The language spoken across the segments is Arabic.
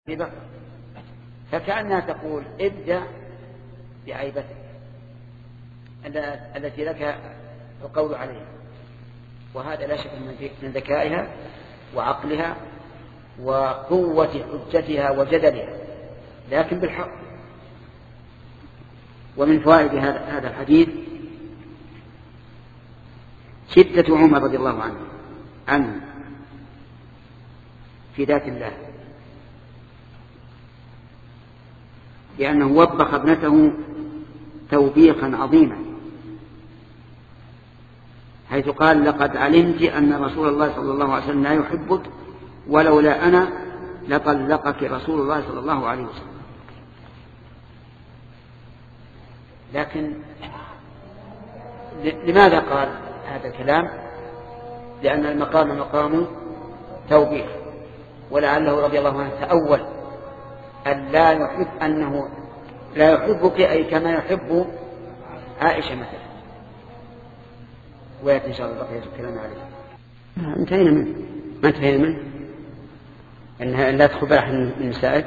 في بكر، فكأنها تقول ابدأ بعيبتك التي لك القول عليها، وهذا لا شك من ذكائها وعقلها وقوة حجتها وجدلها، لكن بالحق. ومن فوائد هذا الحديث شدة عمر رضي الله عنه في ذات الله، لأنه وبخ ابنته توبيخا عظيما، حيث قال: لقد علمت أن رسول الله صلى الله عليه وسلم لا يحبك، ولولا أنا لطلقك رسول الله صلى الله عليه وسلم. لكن لماذا قال هذا الكلام؟ لأن المقام مقام توبيخ، ولعله رضي الله عنه تأول أن لا يحب، أنه لا يحبك أي كما يحب عائشة مثلا. ويأتي إن شاء الله بقية الكلام عليه. انتهينا منه، ما انتهينا منه أنها لا تخبر أحد من نسائك.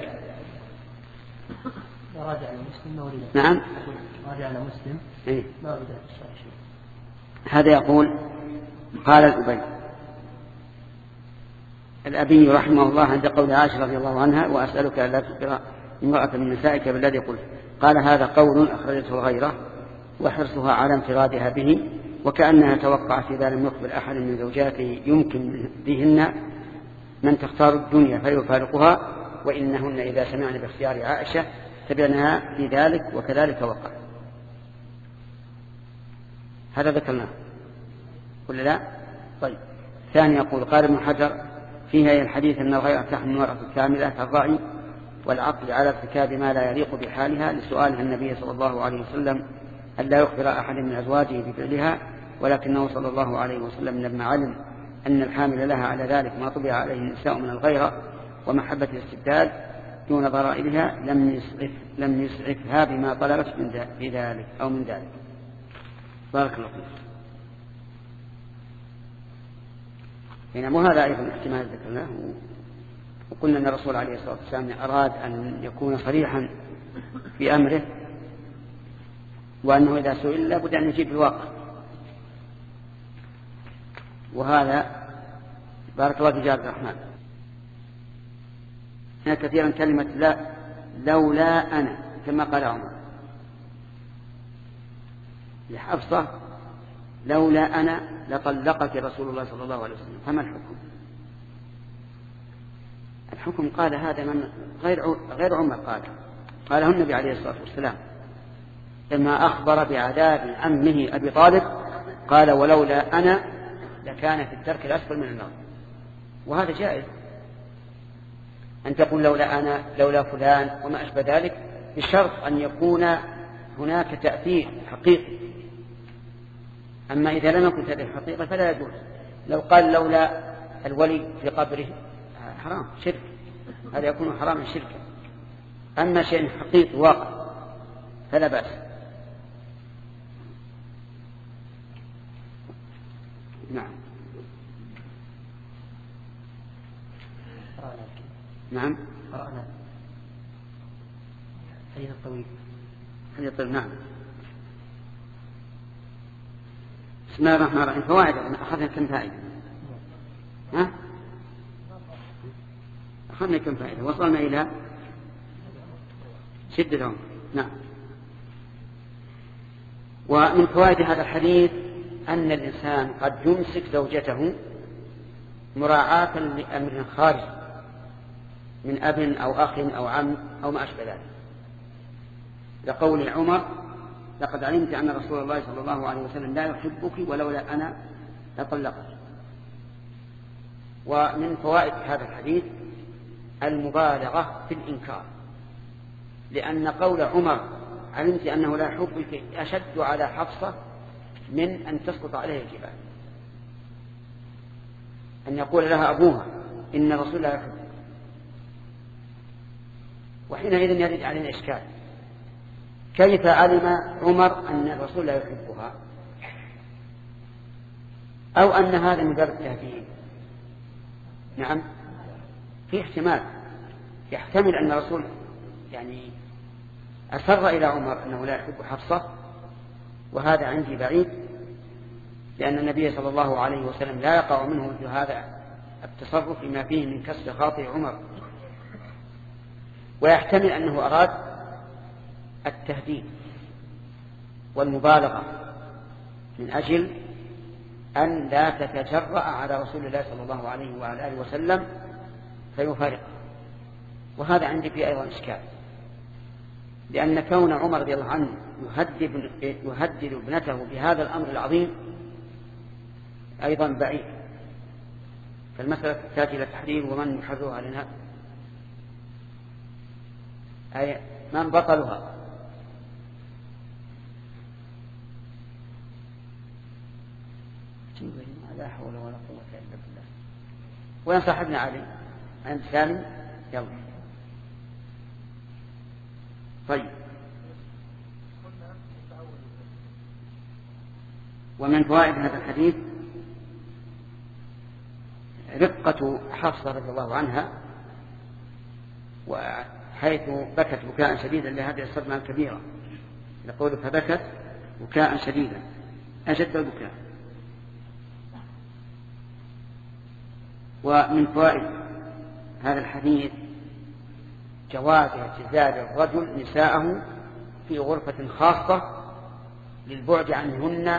راجع على مسلم ما ولد. نعم، راجع على مسلم ما ولد شيء. هذا يقول: قال الأبي رحمه الله عند قول عائشة رضي الله عنها: وأسألك ألا تخبر امرأة من نسائك بالذي قلت. قال: هذا قول أخرجته الغيرة وحرصها على انفرادها به، وكأنها توقعت إذا لم يخبر أحد من زوجاته يمكن بهن من تختار الدنيا فيفارقها، وإنهن إذا سمعن باختيار عائشة تبعنها في ذلك، وكذلك وقع. هذا ذكرناه ولا لا؟ طيب. ثاني يقول: قال ابن حجر فيها الحديث أن الغيرة تحمل المرأة الكاملة كالرأي والعقل على ارتكاب ما لا يليق بحالها، لسؤالها النبي صلى الله عليه وسلم أن لا يخبر أحد من أزواجه بفعلها، ولكنه صلى الله عليه وسلم لما علم أن الحامل لها على ذلك ما طبع عليه النساء من الغيرة ومحبة الاستبداد دون ضرائبها لم يسعفها بما طلبت في ذلك أو من ذلك. بارك الله فيك. بينما هذا أيضا احتمال ذكرناه، وقلنا أن الرسول عليه الصلاة والسلام أراد أن يكون صريحا في أمره، وأنه إذا سئل لابد أن يجيب الواقع. وهذا بارك الله في عبد الرحمن. هنا كثيرا كلمة لا، لولا أنا، كما قال عمر لحفصة: لولا أنا لطلقك رسول الله صلى الله عليه وسلم. فما الحكم؟ الحكم قال هذا من غير عمر، قاله النبي عليه الصلاة والسلام لما أخبر بعذاب عمه أبي طالب، قال: ولولا أنا لكان في الدرك الأسفل من النار. وهذا جائز أن تقول لولا أنا، لولا فلان وما أشبه ذلك، بشرط أن يكون هناك تأثير حقيقي. أما إذا لم يكن تأثير حقيقي فلا يجوز. لو قال لولا الولي في قبره، حرام، شرك، هذا يكون حراما شركا. أما شيء حقيقي واقع فلا بأس. نعم. نعم. قرأنا حديث الطويل. حديث الطويل. نعم. بسم الله الرحمن الرحيم. فوائد أخذنا كم فائدة؟ ها؟ أخذنا كم فائدة؟ وصلنا إلى شدة عمر. نعم. ومن فوائد هذا الحديث أن الإنسان قد يمسك زوجته مراعاة لأمر خارج من أب أو أخ أو عم أو ما أشبه ذلك، لقول عمر: لقد علمت أن رسول الله صلى الله عليه وسلم لا يحبك ولولا أنا لطلقك. ومن فوائد هذا الحديث المبالغة في الإنكار، لأن قول عمر علمت أنه لا يحبك أشد على حفصة من أن تسقط عليه الجبال، أن يقول لها أبوها إن الرسول لا يحبك، وحينئذ يرد علينا إشكال: كيف علم عمر أن الرسول لا يحبها؟ أو أن هذا من باب التهديد؟ نعم، في احتمال يحتمل أن الرسول يعني أسر إلى عمر أنه لا يحب حفصة، وهذا عندي بعيد، لأن النبي صلى الله عليه وسلم لا يقع منه مثل هذا التصرف لما فيه من كسر خاطر عمر. ويحتمل أنه أراد التهديد والمبالغة من أجل أن لا تتجرأ على رسول الله صلى الله عليه وعلى آله وسلم فيفارقه. وهذا عندي فيه أيضا إشكال، لأن كون عمر رضي الله عنه يهدد ابنته بهذا الأمر العظيم أيضا بعيد، فالمسألة تحتاج إلى تحرير. ومن يحررها لنا؟ أي من بطلها؟ لا حول ولا قوة إلا بالله. وين صاحبنا علي؟ عند سالم؟ يلا. طيب. ومن فوائد هذا الحديث رقة حفصة رضي الله عنها، وحيث بكت بكاء شديدا لهذه الصدمة الكبيرة، يقول فبكت بكاء شديدا أشد البكاء. ومن فوائد هذا الحديث جواز اعتزال الرجل نساءه في غرفة خاصة للبعد عنهن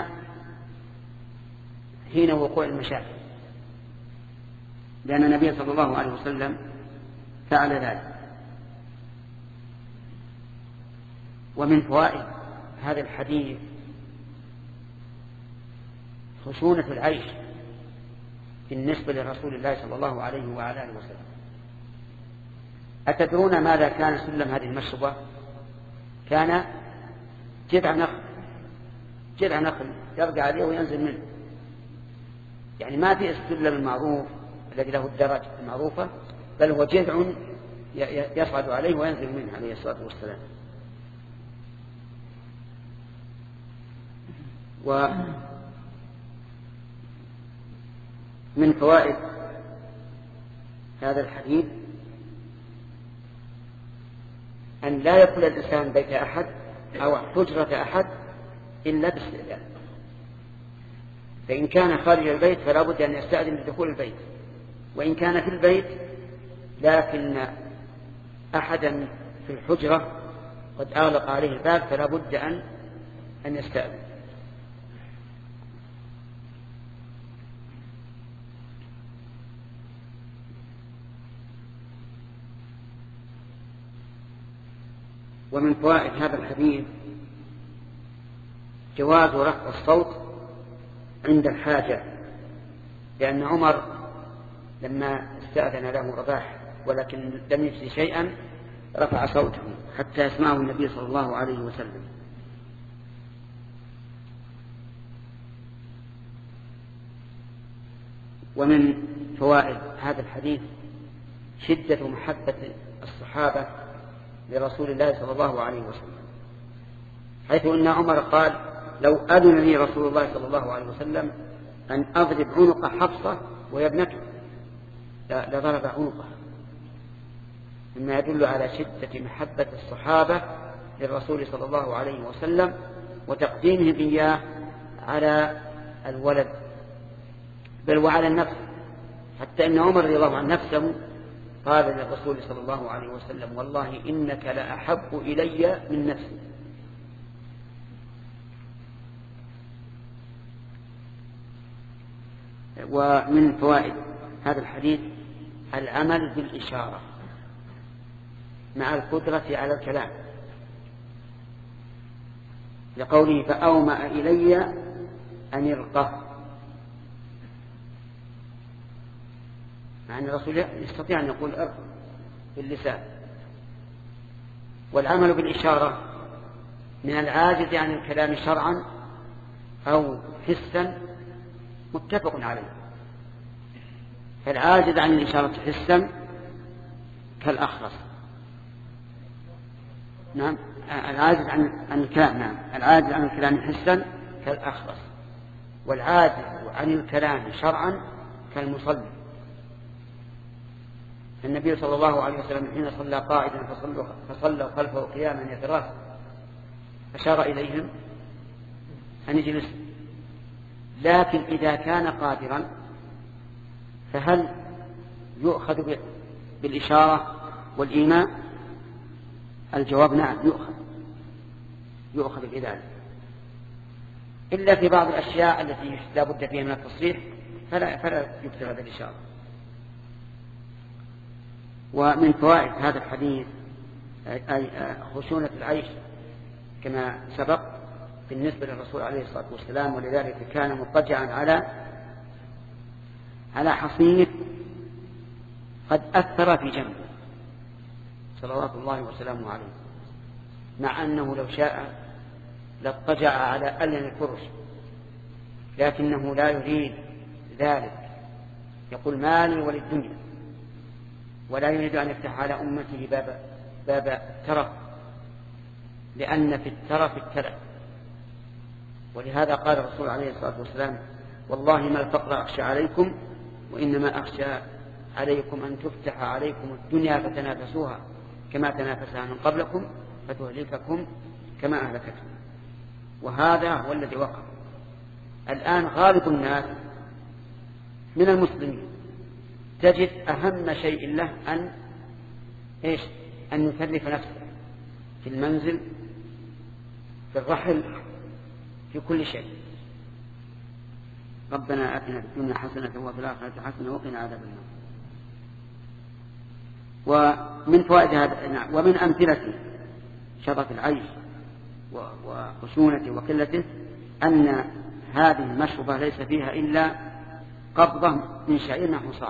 حين وقوع المشاكل، لأن النبي صلى الله عليه وسلم فعل ذلك. ومن فوائد هذا الحديث خشونة العيش بالنسبة لرسول الله صلى الله عليه وعلى آله وسلم. أتدرون ماذا كان سلم هذه المشربة؟ كان جذع نخل يرجع عليه وينزل منه، يعني ما في السلم المعروف الذي له الدرج المعروفة، بل هو جذع يصعد عليه وينزل منه عليه الصلاة والسلام. ومن فوائد هذا الحديث أن لا يدخل الإنسان بيت أحد أو حجرة أحد إلا باستئذان، فإن كان خارج البيت فلا بد أن يستأذن لدخول البيت، وإن كان في البيت لكن أحدا في الحجرة قد أغلق عليه الباب فلا بد أن يستأذن. ومن فوائد هذا الحديث جواز رفع الصوت عند الحاجة، لأن عمر لما استأذن له رباح ولكن لم يجد شيئا رفع صوته حتى يسمعه النبي صلى الله عليه وسلم. ومن فوائد هذا الحديث شدة محبة الصحابة لرسول الله صلى الله عليه وسلم، حيث أن عمر قال لو أذن لي رسول الله صلى الله عليه وسلم أن أضرب عنق حفصة وهي ابنته لضرب عنقه، مما يدل على شدة محبة الصحابة للرسول صلى الله عليه وسلم وتقديمهم إياه على الولد بل وعلى النفس، حتى أن عمر رضي الله عنه نفسه قال للرسول صلى الله عليه وسلم والله إنك لأحب إلي من نفسي. ومن فوائد هذا الحديث العمل بالإشارة مع القدرة على الكلام، لقوله فأومأ إلي أن يرقه، مع أن الرسول يستطيع أن يقول أرق باللسان. والعمل بالإشارة من العاجز عن الكلام شرعا أو حسا متفق عليه، فالعاجز عن الإشارة حسا كالأخرس، نعم العاجز عن الكلام، نعم العاجز عن الكلام حسا كالأخرس، والعاجز عن الكلام شرعا كالمصلي. النبي صلى الله عليه وسلم حين صلى قائدا فصلوا خلفه قياما يتراس أشار إليهم أن يجلسوا. لكن إذا كان قادرا فهل يؤخذ بالإشارة والإيماء؟ الجواب نعم، يؤخذ بذلك، إلا في بعض الأشياء التي لا بد فيها من التصريح فلا يكتب هذا الإشارة. ومن فوائد هذا الحديث أي خشونة العيش كما سبق بالنسبة للرسول عليه الصلاة والسلام، ولذلك كان مضطجعا على حصير قد أثر في جنبه صلوات الله وسلامه عليه، مع أنه لو شاء لاضطجع على ألين الفرش، لكنه لا يريد ذلك، يقول مالي وللدنيا، ولا يريد أن يفتح على أمته باب الترف، لأن في الترف التلف. ولهذا قال الرسول عليه الصلاة والسلام والله ما الفقر أخشى عليكم وإنما أخشى عليكم أن تفتح عليكم الدنيا فتنافسوها كما تنافسها من قبلكم فتهلككم كما أهلكتكم. وهذا هو الذي وقع الآن. غالب الناس من المسلمين تجد أهم شيء له أن يكلف نفسه في المنزل، في الرحل، في كل شيء. ربنا آتنا في الدنيا حسنة وفي الآخرة حسنة وقنا عذاب النار. ومن فوائد هذا ومن أمثلة شرف العيش وخشونته وقلته أن هذه المشربة ليس فيها إلا قبضة من شعير نحو صاع،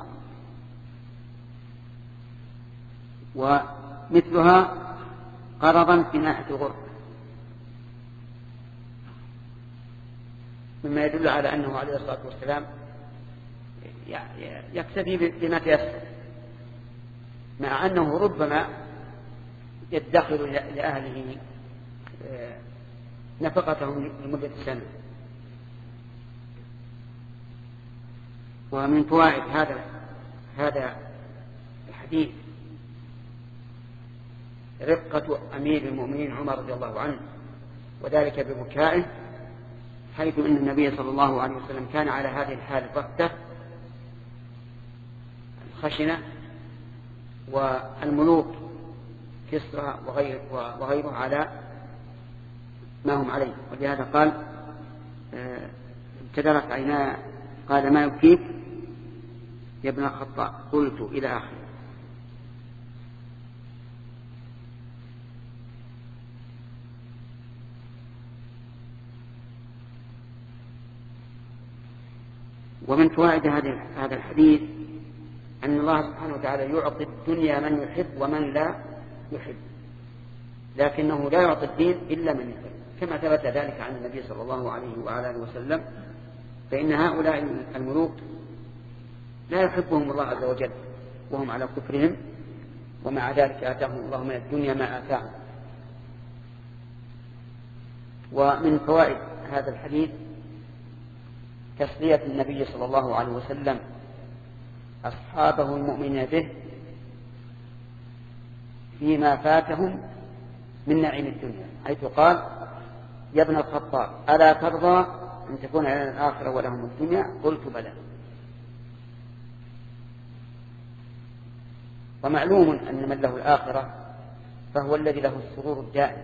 ومثلها قرضا في ناحية غرب، مما يدل على أنه عليه الصلاة والسلام يكتفي بما تيسر، مع أنه ربما يدخر لأهله نفقتهم لمدة سنة. ومن فوائد هذا الحديث رقة أمير المؤمنين عمر رضي الله عنه، وذلك ببكائه، حيث أن النبي صلى الله عليه وسلم كان على هذه الحال الرقة الخشنة، والملوك كسرى وغيره على ما هم عليه، ولهذا قال ابتدرت عيناه، قال ما يبكيك يا ابن الخطاب؟ قلت إلى آخره. ومن فوائد هذا الحديث أن الله سبحانه وتعالى يعطي الدنيا من يحب ومن لا يحب، لكنه لا يعطي الدين إلا من يحب، كما ثبت ذلك عن النبي صلى الله عليه وعلى آله وسلم، فإن هؤلاء الملوك لا يحبهم الله عز وجل وهم على كفرهم، ومع ذلك آتاهم الله من الدنيا ما آتاهم. ومن فوائد هذا الحديث تسلية النبي صلى الله عليه وسلم أصحابه المؤمنين به فيما فاتهم من نعيم الدنيا، حيث قال يا ابن الخطاب ألا ترضى أن تكون لنا الآخرة ولهم الدنيا؟ قلت بلى. ومعلوم أن من له الآخرة فهو الذي له السرور الدائم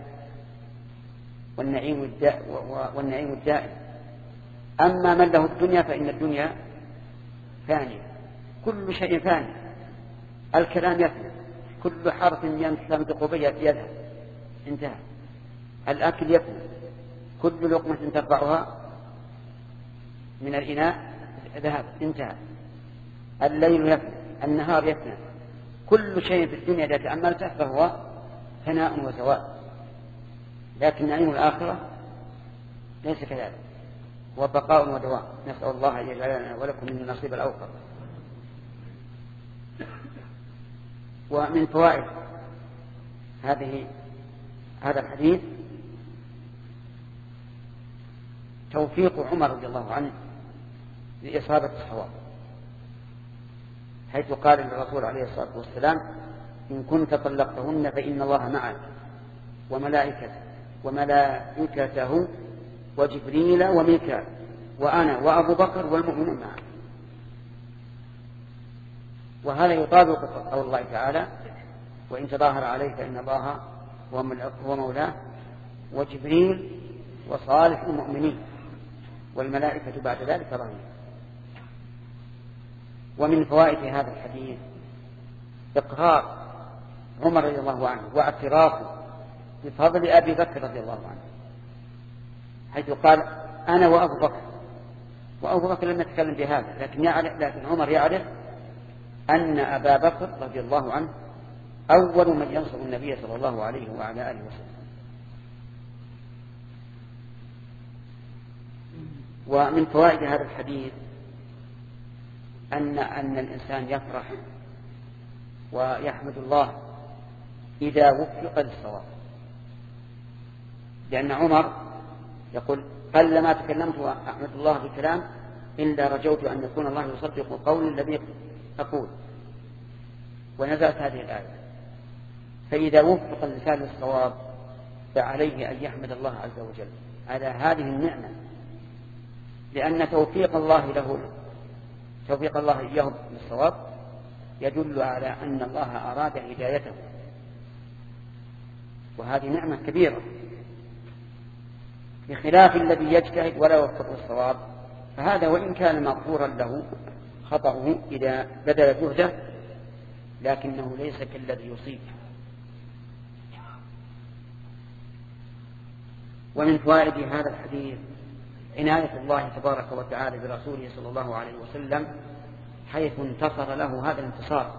والنعيم الدائم. أما من له الدنيا فإن الدنيا فانية، كل شيء فاني، الكلام يفنى، كل حرف ينطق به يذهب انتهى، الأكل يفنى، كل لقمة ترفعها من الإناء ذهب انتهى، الليل يفنى، النهار يفنى، كل شيء في الدنيا إذا تأملته فهو فناء وزوال. لكن نعيم الآخرة ليس كذلك، هو بقاء ودوام. نسأل الله أن يجعلنا ولكم من النصيب الأوفر. ومن فوائد هذا الحديث توفيق عمر رضي الله عنه لإصابة الصواب، حيث قال للرسول عليه الصلاة والسلام: إن كنت طلقتهن فإن الله معك وملائكته وجبريل وميكال وأنا وأبو بكر والمؤمنون معك. وهذا يطابق قول الله تعالى: وإن تظاهر عليه فإن الله هو مولاه وجبريل وصالح المؤمنين والملائكة بعد ذلك ظهير. ومن فوائد هذا الحديث إقرار عمر رضي الله عنه واعترافه بفضل أبي بكر رضي الله عنه، حيث قال: أنا وأبو بكر. وأبو بكر لم يتكلم بهذا، لكن عمر يعرف أن أبا بكر رضي الله عنه أول من ينصر النبي صلى الله عليه وعلى آله وسلم. ومن فوائد هذا الحديث أن الإنسان يفرح ويحمد الله إذا وفق للصواب، لأن عمر يقول: قلما تكلمت وأحمد الله بكلام إلا رجوت أن يكون الله يصدق قولي الذي أقول. ونزلت هذه الآية. فإذا وفق اللسان للصواب فعليه أن يحمد الله عز وجل على هذه النعمة، لأن توفيق الله إياه للصواب يدل على أن الله أراد هدايته، وهذه نعمة كبيرة، بخلاف الذي يجتهد ولا يوفق للصواب، فهذا وإن كان مغفورا له خطأه إذا بذل جهده، لكنه ليس كالذي يصيب. ومن فوائد هذا الحديث عناية الله تبارك وتعالى برسوله صلى الله عليه وسلم، حيث انتصر له هذا الانتصار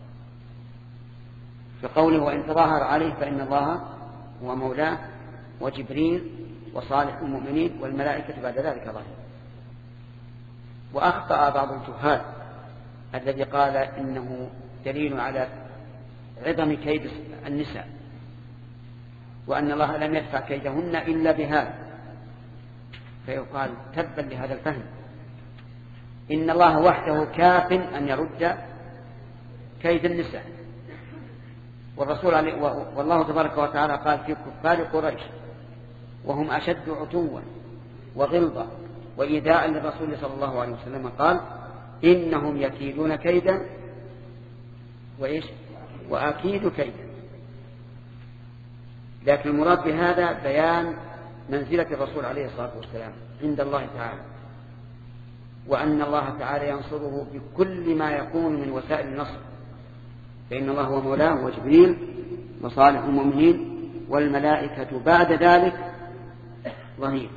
بقوله: وإن تظاهر عليه فإن الله هو مولاه وجبريل وصالح المؤمنين والملائكة بعد ذلك ظهير. وأخطأ بعض الجهال الذي قال إنه دليل على عظم كيد النساء، وأن الله لم يدفع كيدهن إلا بهذا، فيقال: تبا لهذا الفهم، إن الله وحده كاف أن يرد كيد النساء. والله تبارك وتعالى قال في كفار قريش وهم أشد عتوا وغلظة وإيذاء للرسول صلى الله عليه وسلم، قال: إنهم يكيدون كيدا وأكيد كيدا. لكن المراد بهذا بيان منزلة الرسول عليه الصلاة والسلام عند الله تعالى، وأن الله تعالى ينصره بكل ما يكون من وسائل النصر، فإن الله هو مولاه وجبريل وصالح المؤمنين والملائكة بعد ذلك ظهير.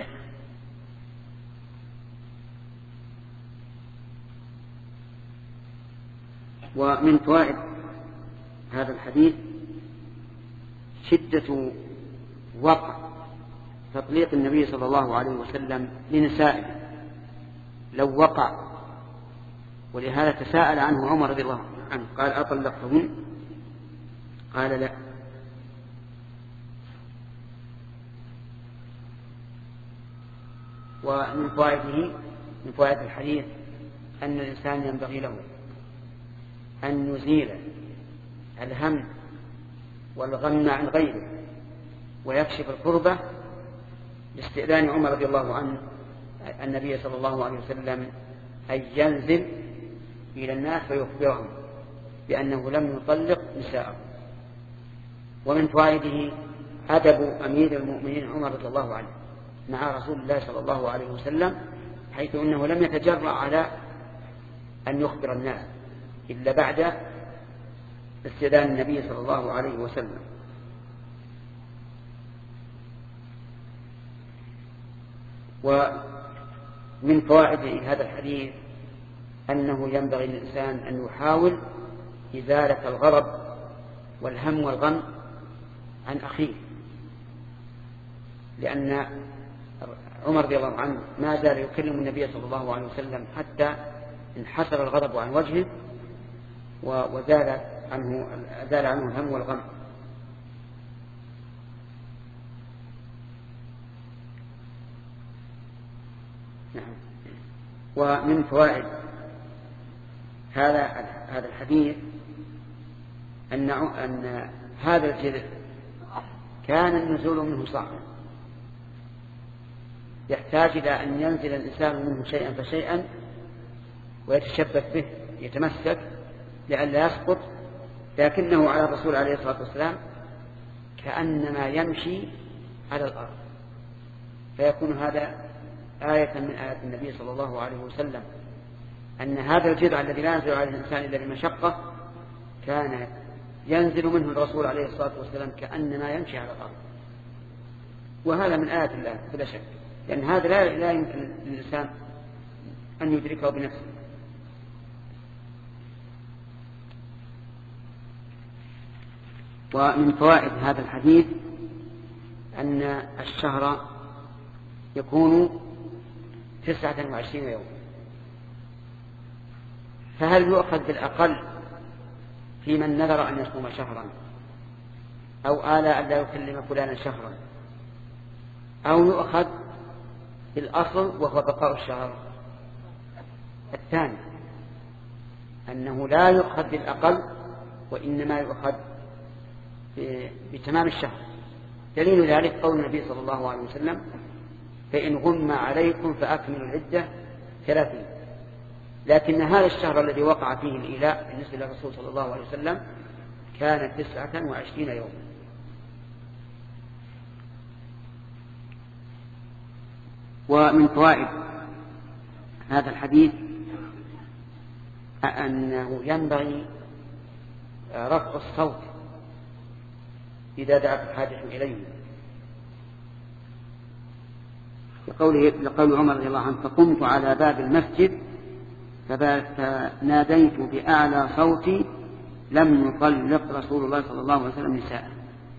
ومن فوائد هذا الحديث شدة وقع تطليق النبي صلى الله عليه وسلم لنسائه لو وقع، ولهذا تساءل عنه عمر رضي الله عنه قال: أطلقتهن؟ قال: لا. ومن فوائد الحديث أن الإنسان ينبغي له أن يزيل الهم والغم عن غيره ويكشف الكربة باستئذان عمر رضي الله عنه النبي صلى الله عليه وسلم أن ينزل إلى الناس ويخبرهم بأنه لم يطلق نساءه. ومن فوائده أدب أمير المؤمنين عمر رضي الله عنه مع رسول الله صلى الله عليه وسلم، حيث أنه لم يتجرأ على أن يخبر الناس إلا بعد استئذان النبي صلى الله عليه وسلم. ومن فوائد هذا الحديث أنه ينبغي للإنسان أن يحاول إزالة الغضب والهم والغم عن أخيه، لأن عمر رضي الله عنه ما زال يكلم النبي صلى الله عليه وسلم حتى انحسر الغضب عن وجهه وزال عنه الهم والغم. ومن فوائد هذا الحديث أن هذا الجذع كان النزول منه صعبا، يحتاج إلى أن ينزل الإنسان منه شيئا فشيئا ويتشبث به يتمسك لئلا يسقط، لكنه على الرسول عليه الصلاة والسلام كأنما يمشي على الأرض، فيكون هذا آية من آيات النبي صلى الله عليه وسلم أن هذا الجذع الذي لا ينزل عليه الإنسان إلا بمشقة كان ينزل منه الرسول عليه الصلاة والسلام كأنما يمشي على الأرض، وهذا من آيات الله بلا شك، لأن هذا لا يمكن للإنسان أن يدركه بنفسه. ومن فوائد هذا الحديث أن الشهر يكون 29 يوم، فهل يؤخذ بالأقل في من نذر أن يصوم شهرا، أو آلى أن لا يكلم فلانا شهرا، أو يؤخذ بالأصل وهو بقاء الشهر؟ الثاني أنه لا يؤخذ بالأقل وإنما يؤخذ بتمام الشهر. دليل ذلك قول النبي صلى الله عليه وسلم: فإن غم عليكم فأكملوا العدة 30. لكن هذا الشهر الذي وقع فيه الإيلاء بالنسبة للرسول صلى الله عليه وسلم كان 29 يوم. ومن فوائد هذا الحديث أنه ينبغي رفع الصوت إذا دعت الحاجة إليه، لقول عمر رضي الله عنه: فقمت على باب المسجد فناديت بأعلى صوتي لم يطلق رسول الله صلى الله عليه وسلم نساء.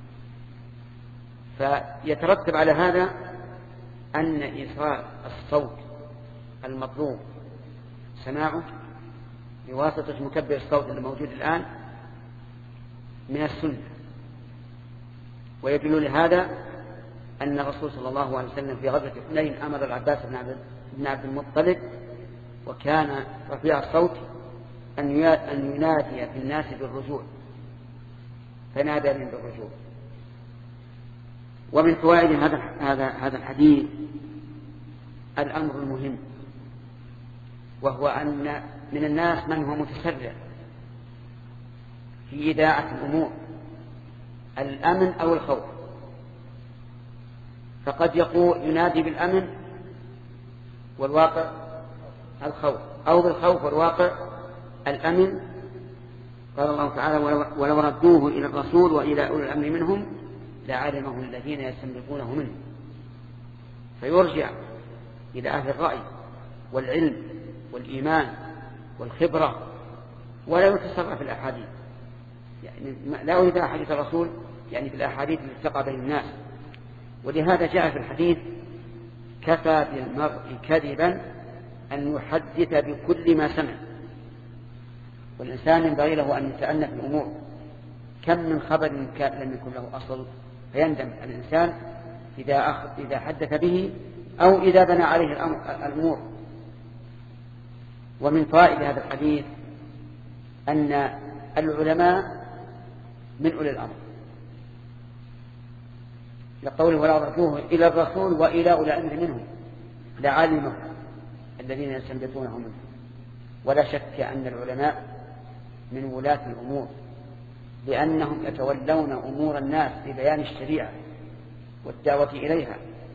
فيترتب على هذا أن إيصال الصوت المطلوب سماعه بواسطة مكبر الصوت الموجود الآن من السنة. ويدل لهذا أن الرسول صلى الله عليه وسلم في غزوة حنين أمر العباس بن عبد المطلب وكان رفيع الصوت أن ينادي في الناس بالرجوع، فنادى من بالرجوع. ومن فوائد هذا الحديث الأمر المهم، وهو أن من الناس من هو متسرع في إذاعة الأمور، الأمن أو الخوف، فقد ينادي بالأمن والواقع الخوف، أو بالخوف والواقع الأمن. قال الله تعالى: ولو ردوه إلى الرسول وإلى أولي الأمر منهم لعلمه الذين يستنبطونه منه. فيرجع إلى أهل الرأي والعلم والإيمان والخبرة، ولا يتسرع في الأحاديث، يعني لا أريد أحاديث الرسول يعني في الأحاديث التي تقع بين الناس. ولهذا جاء في الحديث: كفى بالمرء كذبا أن يحدث بكل ما سمع. والإنسان ينبغي له أن يتأنى في الأمور، كم من خبر لم يكن له أصل، فيندم الإنسان إذا حدث به أو إذا بنى عليه الأمور. ومن فوائد هذا الحديث أن العلماء من أولي الأمر، لقوله: ولا ردوه إلى الرسول وإلى أولي الأمر منهم لعلمه الذين يستنبطونه منه. ولا شك أن العلماء من ولاة الأمور، لأنهم يتولون أمور الناس ببيان الشريعة والدعوة إليها،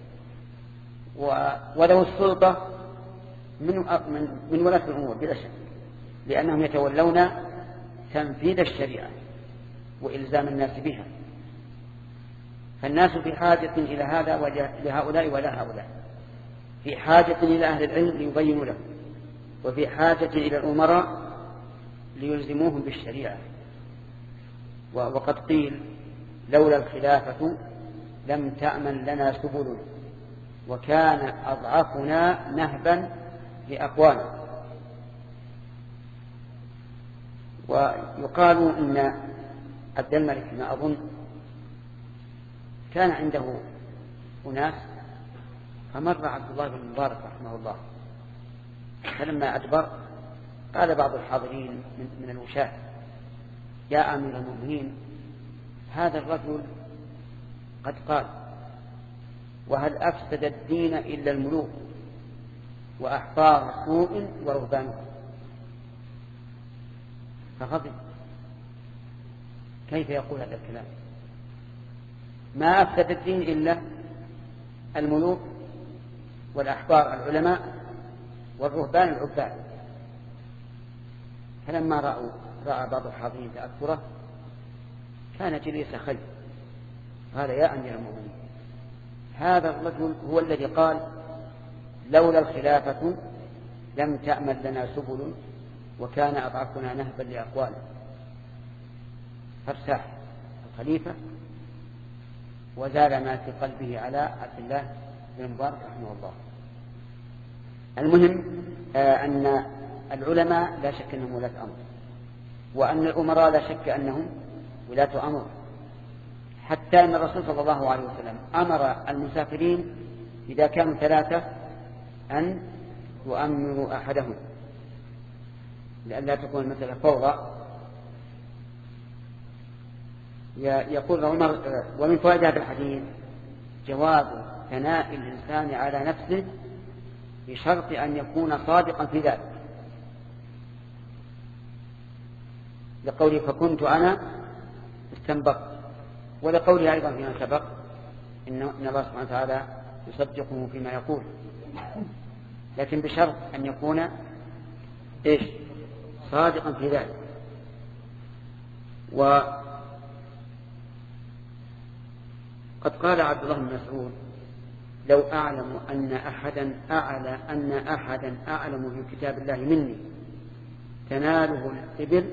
ولو السلطة من ولاة الأمور بلا شك، لأنهم يتولون تنفيذ الشريعة وإلزام الناس بها. فالناس في حاجة إلى هذا ولهؤلاء ولا هؤلاء، في حاجة إلى أهل العلم ليبينوا له، وفي حاجة إلى الأمراء ليلزموهم بالشريعة. وقد قيل: لولا الخلافة لم تأمن لنا سبل، وكان أضعفنا نهبا لأقوام. ويقال إن عبد الملك ما أظن كان عنده أناس، فمر عبد الله بن مبارك رحمه الله، فلما أدبر قال بعض الحاضرين من الوشاة: يا أمير المؤمنين، هذا الرجل قد قال: وهل أفسد الدين إلا الملوك وأحبار سوء ورهبان. فغضب: كيف يقول هذا الكلام؟ ما أفسد الدين إلا الملوك والأحبار العلماء والرهبان العباد. فلما رأى بعض الحاضرين تأثره كان جليس خلف، قال: يا أمير المؤمنين، هذا الرجل هو الذي قال: لولا الخلافة لم تأمن لنا سبل وكان أضعفنا نهبا لأقواله. فارتاح الخليفة وزال ما في قلبه على عبد الله بن مبارك رحمه الله. المهم أن العلماء لا شك أنهم ولاة أمر، وأن الأمراء لا شك أنهم ولاة أمر، حتى أن الرسول صلى الله عليه وسلم أمر المسافرين إذا كانوا 3 أن يؤمروا أحدهم لئلا تكون المسألة فوضى. يقول عمر: ومن فوائد هذا الحديث جواز ثناء الإنسان على نفسه بشرط أن يكون صادقا في ذلك، لقوله: فكنت أنا استنبطت، ولقوله أيضا فيما سبق: إن الله سبحانه وتعالى يصدقه فيما يقول، لكن بشرط أن يكون صادقا في ذلك. وقد قال عبد الله بن مسعود: لو أعلم أن أحدا أعلم في كتاب الله مني تناله الإبل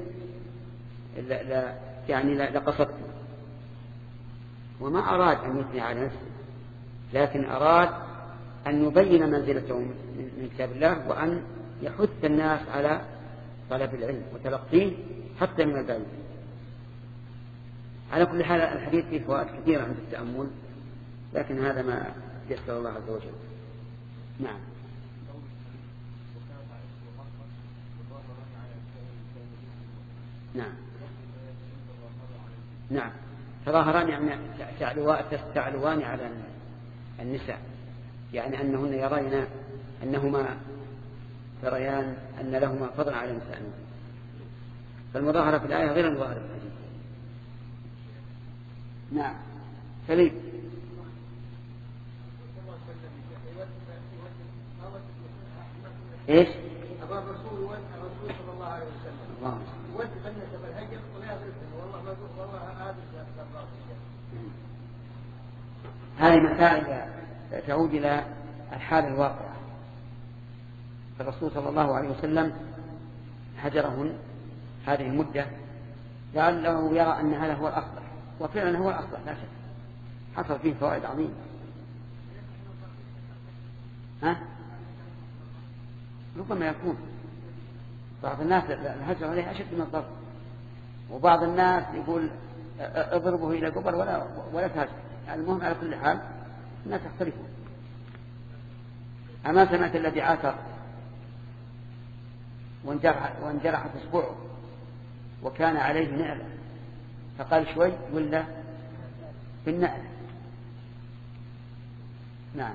يعني لقصدته. وما أراد أن يثني على نفسه، لكن أراد أن يبين منزلته من كتاب الله، وأن يحث الناس على طلب العلم وتلقيه حتى من البعيد. على كل حال الحديث فيه فوائد كثيرة عند التأمل، لكن هذا ما يسر الله عز وجل. نعم. نعم. نعم. تظاهران يعني تستعلوان على النساء، يعني أنهن يرين أنهما تريان أن لهما فضلا على النساء. فالمظاهرة في الآية غير المظاهرة في الحديث. نعم. سليم. ايش؟ أبا الرسول صلى الله عليه وسلم يود فنة بالهجر ولا يغرفه، والله ما يقول والله هذا هذه مسائل تعود إلى الحال الواقع. فالرسول صلى الله عليه وسلم هجرهن هذه المدة لعله يرى أن هذا هو الأصلح، وفعلا هو الأصلح لا شك، حصل فيه فوائد عظيمة. ربما يكون بعض الناس الهجر عليه أشد من الضرب، وبعض الناس يقول اضربه إلى قبر ولا تهجر. المهم على كل حال الناس يختلفون. أما سمعت الذي عاثر وانجرحت أسبوعه وكان عليه نعلة فقال شوي ولا في النعلة. نعم.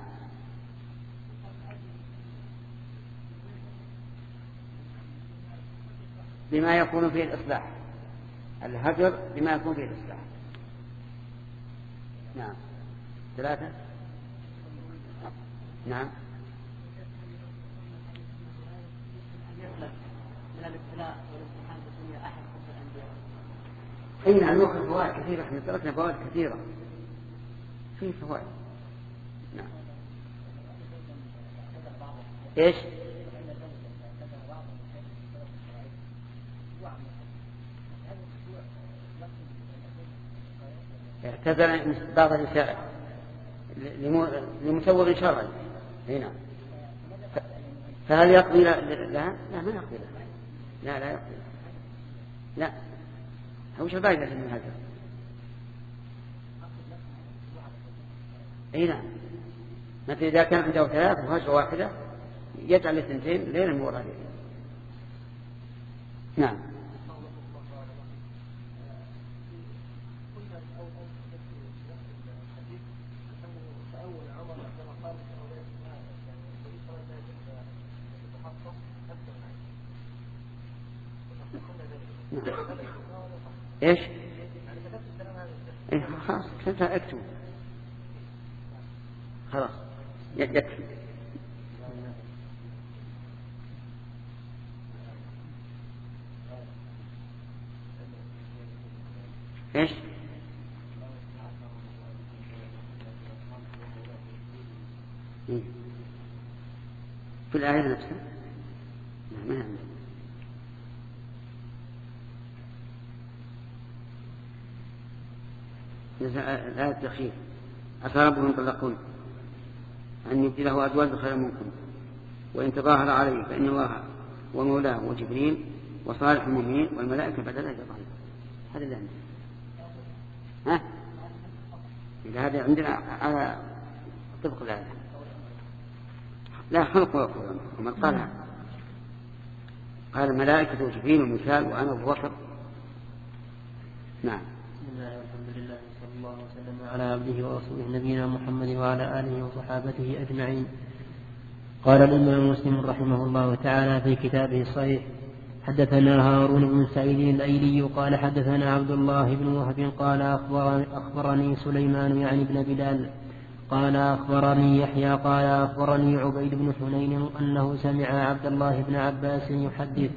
بما يكون فيه الإصلاح، الهجر بما يكون فيه الإصلاح. نعم. 3. نعم. أي نعم. نأخذ فوائد كثيرة، احنا تركنا فوائد كثيرة، في فوائد. نعم. ايش؟ اعتذر بعض النساء لمسوغ شرعي. هنا فهل يقضي؟ لا ما يقضي. لا يقضي. لا وش الفائدة من هذا؟ نعم. مثل إذا كان عنده 3 وهجرة واحدة يجعل 2 غير المراد. نعم. ايش؟ إيه خلاص اكتب خلاص يكفي. ايش؟ في الآية نفسها ما عندي. الآية الأخيرة عسى ربهم يطلقون أن يبدله أزواج خيرا منكم وإن تظاهر عليه فإن الله ومولاه وجبريل وصالح المؤمنين والملائكة بعد ذلك ظهير. هذا اللي عندنا. ها؟ إذا هذا عندنا على طبق الآية. لا خلق وقوة ومن قالها قال الملائكة وجبريل وميكال وأنا أبو بكر. نعم. بسم الله والحمد لله صلى الله وسلم على عبده ورسوله نبينا محمد وعلى آله وصحابته أجمعين. قال الإمام مسلم رحمه الله تعالى في كتابه الصحيح: حدثنا هارون بن سعيد الأيلي قال حدثنا عبد الله بن وهب قال أخبرني سليمان يعني بن بلال قال أخبرني يحيى قال أخبرني عبيد بن حنين أنه سمع عبد الله بن عباس يحدث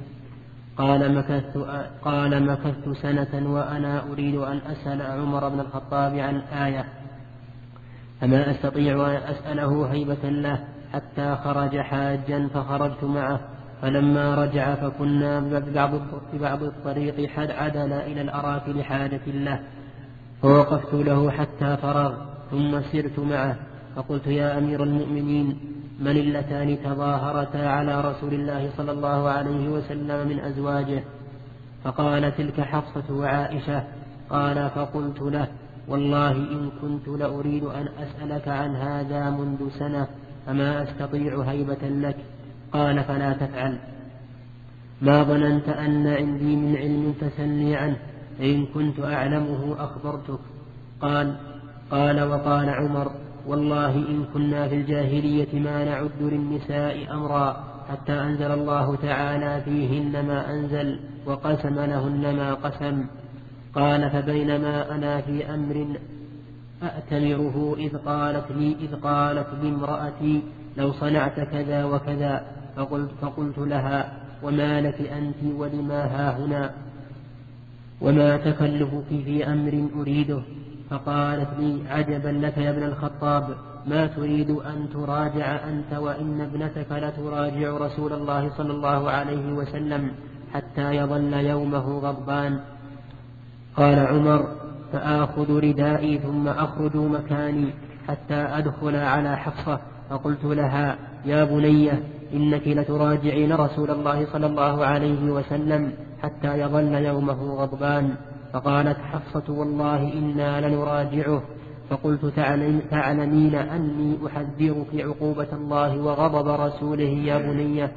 قال مكثت سنة وأنا أريد أن أسأل عمر بن الخطاب عن آية فما أستطيع أن أسأله هيبة له حتى خرج حاجا فخرجت معه فلما رجع فكنا ببعض الطريق عدل إلى الأراك لحاجة له فوقفت له حتى فرغ ثم سرت معه فقلت: يا أمير المؤمنين، من اللتان تظاهرتا على رسول الله صلى الله عليه وسلم من أزواجه؟ فقال: تلك حفصة وعائشة. قال: فقلت له: والله إن كنت لأريد أن أسألك عن هذا منذ سنة فما أستطيع هيبة لك. قال: فلا تفعل. ما ظننت أن عندي من علم تسلني عنه؟ إن كنت أعلمه أخبرتك. قال وقال عمر: والله إن كنا في الجاهلية ما نعد للنساء أمرا حتى أنزل الله تعالى فيهن ما أنزل وقسم لهن ما قسم. قال: فبينما أنا في أمر أأتمره إذ قالت لي امرأتي: لو صنعت كذا وكذا. فقلت لها: وما لك أنت ولما هاهنا؟ وما تكلفك في أمر أريده؟ فقالت لي: عجبا لك يا ابن الخطاب، ما تريد أن تراجع أنت وإن ابنتك لتراجع رسول الله صلى الله عليه وسلم حتى يظل يومه غضبان. قال عمر: فآخذ ردائي ثم أخرج مكاني حتى أدخل على حفصة. فقلت لها: يا بنية، إنك لتراجعين رسول الله صلى الله عليه وسلم حتى يظل يومه غضبان. فقالت حفصة: والله إنا لنراجعه. فقلت: تعلمين أني أحذرك عقوبة الله وغضب رسوله يا بنية.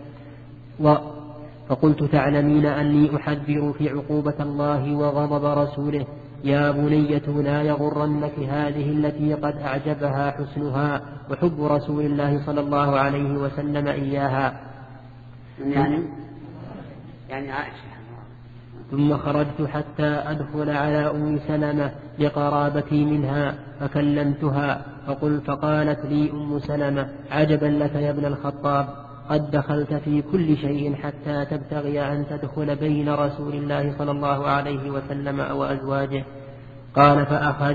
فقلت: تعلمين أني أحذرك عقوبة الله وغضب رسوله يا بنية، لا يغرنك هذه التي قد أعجبها حسنها وحب رسول الله صلى الله عليه وسلم إياها. يعني عائشة. ثم خرجت حتى أدخل على أم سلمة لقرابتي منها فكلمتها فقالت لي أم سلمة: عجبا لك يا ابن الخطاب، قد دخلت في كل شيء حتى تبتغي أن تدخل بين رسول الله صلى الله عليه وسلم وأزواجه. قال: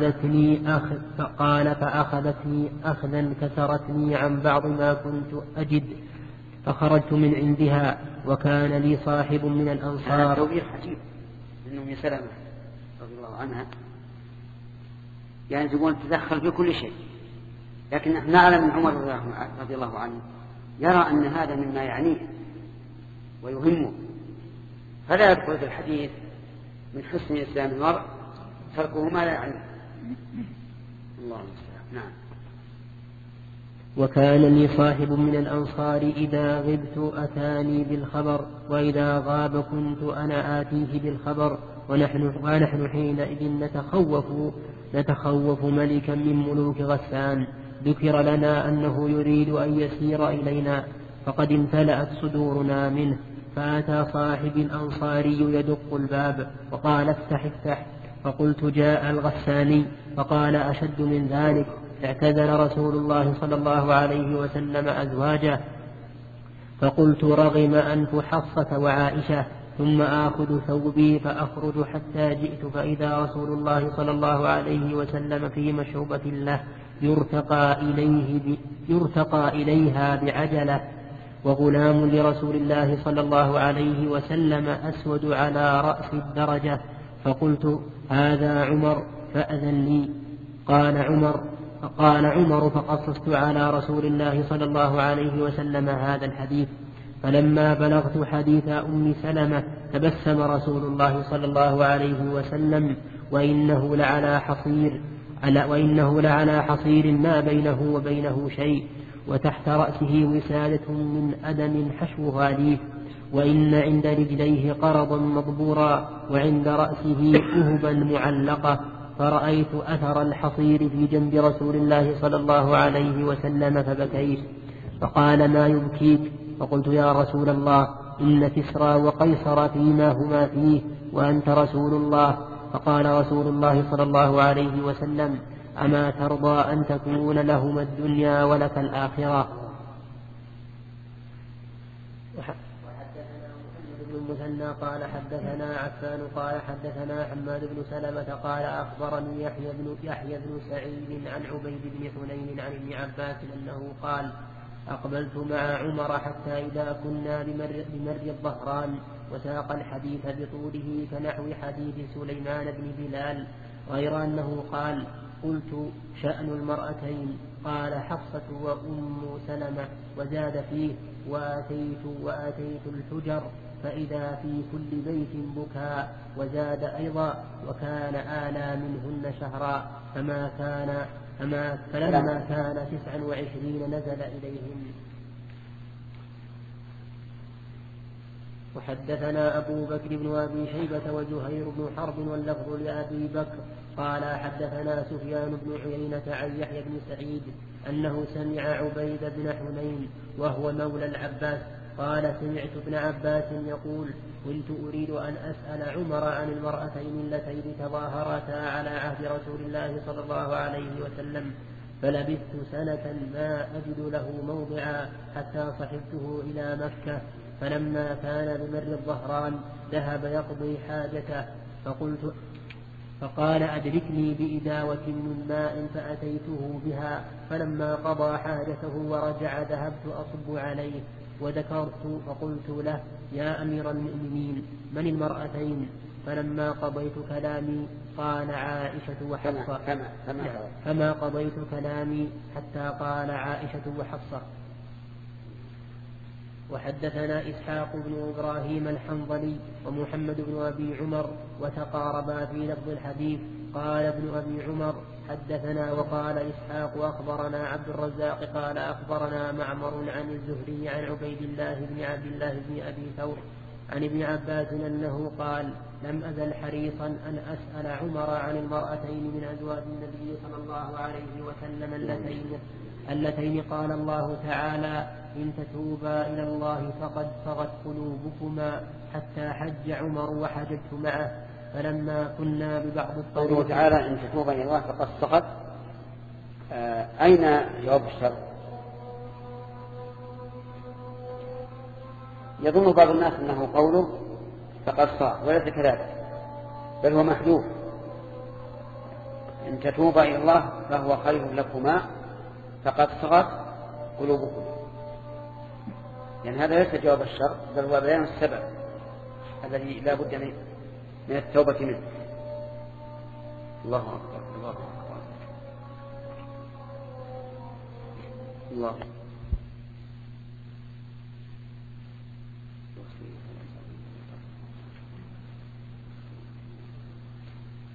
فأخذتني أخذا كسرتني عن بعض ما كنت أجد، فخرجت من عندها وكان لي صاحب من الأنصار. هذا توبيخ عجيب إنه أم سلمة رضي الله عنها يعني تقول تدخل في كل شيء، لكن نحن نعلم من عمر رضي الله عنه يرى أن هذا مما يعنيه ويهمه، فلا يدخل في الحديث من حسن إسلام المرء تركه ما لا يعنيه. الله المستعان. نعم. وكان لي صاحب من الأنصار إذا غبت أتاني بالخبر وإذا غاب كنت أنا آتيه بالخبر ونحن حينئذ نتخوف ملكا من ملوك غسان. ذكر لنا أنه يريد أن يسير إلينا فقد امتلأت صدورنا منه. فأتى صاحب الأنصاري يدق الباب وقال افتح. فقلت جاء الغساني. فقال أشد من ذلك اعتزل رسول الله صلى الله عليه وسلم أزواجه. فقلت رغم أنف حفصة وعائشة ثم آخذ ثوبي فأخرج حتى جئت فإذا رسول الله صلى الله عليه وسلم في مشروبة له يرتقى إليها بعجلة وغلام لرسول الله صلى الله عليه وسلم أسود على رأس الدرجة. فقلت هذا عمر فأذن لي. قال عمر فقصصت على رسول الله صلى الله عليه وسلم هذا الحديث. فلما بلغت حديث أم سلمة تبسم رسول الله صلى الله عليه وسلم وإنه لعلى حصير ما بينه وبينه شيء وتحت رأسه وسادة من أدم حشوها ليف وإن عند رجليه قرضا مضبورا وعند رأسه أهبا معلقة. فرأيت أثر الحصير في جنب رسول الله صلى الله عليه وسلم فبكيت. فقال ما يبكيك؟ فقلت يا رسول الله إن كسرى وقيصر فيما هما فيه وأنت رسول الله. فقال رسول الله صلى الله عليه وسلم أما ترضى أن تكون لهما الدنيا ولك الآخرة؟ المثنى قال حدثنا عفان قال حدثنا حماد بن سلمة قال أخبرني يحيى بن سعيد عن عبيد بن حنين عن ابن عباس أنه قال أقبلت مع عمر حتى إذا كنا بمر الظهران وساق الحديث بطوله كنحو حديث سليمان بن بلال غير أنه قال قلت شأن المرأتين قال حفصة وأم سلمة وزاد فيه وآتيت الحجر فإذا في كل بيت بكاء وزاد أيضا وكان آلى منهن شهرا فلما كان 29 نزل إليهم. وحدثنا أبو بكر بن أبي شيبة وزهير بن حرب واللفظ لأبي بكر قال حدثنا سفيان بن عيينة عن يحيى بن سعيد أنه سمع عبيد بن حنين وهو مولى العباس قال سمعت ابن عباس يقول كنت أريد أن أسأل عمر عن المرأتين اللتين تظاهرتا على عهد رسول الله صلى الله عليه وسلم فلبثت سنة ما أجد له موضعا حتى صحبته إلى مكة فلما كان بمر الظهران ذهب يقضي حاجته فقال أدركني بإداوة من ماء فأتيته بها فلما قضى حاجته ورجع ذهبت أصب عليه وذكرت فقلت له يا أمير المؤمنين من المرأتين؟ فلما قضيت كلامي قال عائشة وحفصة فما قضيت كلامي حتى قال عائشة وحفصة. وحدثنا إسحاق بن إبراهيم الحنظلي ومحمد بن أبي عمر وتقاربا في لفظ الحديث. قال ابن أبي عمر حدثنا وقال إسحاق أخبرنا عبد الرزاق قال أخبرنا معمر عن الزهري عن عبيد الله بن عبد الله بن أبي ثور عن ابن عباس أنه قال لم أزل حريصا أن أسأل عمر عن المرأتين من أزواج النبي صلى الله عليه وسلم اللتين قال الله تعالى إن تتوبا إلى الله فقد صغت قلوبكما حتى حج عمر وحججت معه فلما كنا ببعض الطريق. قوله تعالى إن تتوبا إلى الله فقد صغت أين جواب الشر؟ يظن بعض الناس أنه قوله فقد صغت وليس كذلك بل هو محذوف إن تتوبا إلى الله فهو خير لكما فقد صغت قلوبكم يعني هذا ليس جواب الشر بل هو بيان السبب الذي لا بد من التوبة منه. الله أكبر الله أكبر الله.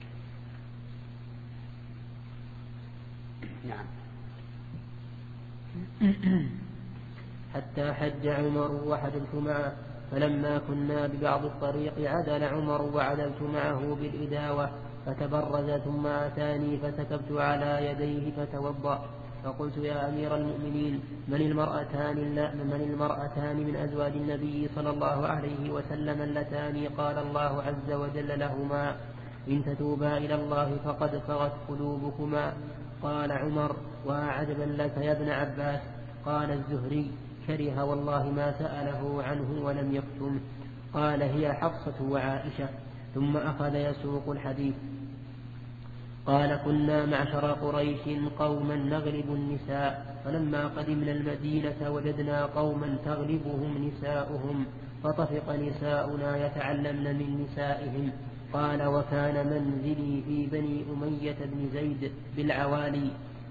نعم حتى حج عمر وحجلت معه، فلما كنا ببعض الطريق عدل عمر وعدلت معه بالإداوة، فتبرز ثم أتاني فسكبت على يديه فتوضأ. فقلت يا أمير المؤمنين من المرأتان من أزواج النبي صلى الله عليه وسلم اللتان قال الله عز وجل لهما إن تتوبا إلى الله فقد صغت قلوبكما؟ قال عمر وعجبا لك يا ابن عباس. قال الزهري كره والله ما سأله عنه ولم يكتم. قال هي حفصة وعائشة. ثم أخذ يسوق الحديث. قال كنا معشر قريش قوما نغلب النساء، فلما قدمنا المدينة وجدنا قوما تغلبهم نساؤهم، فطفق نساؤنا يتعلمن من نسائهم. قال وكان منزلي في بني أمية بن زيد بالعوالي،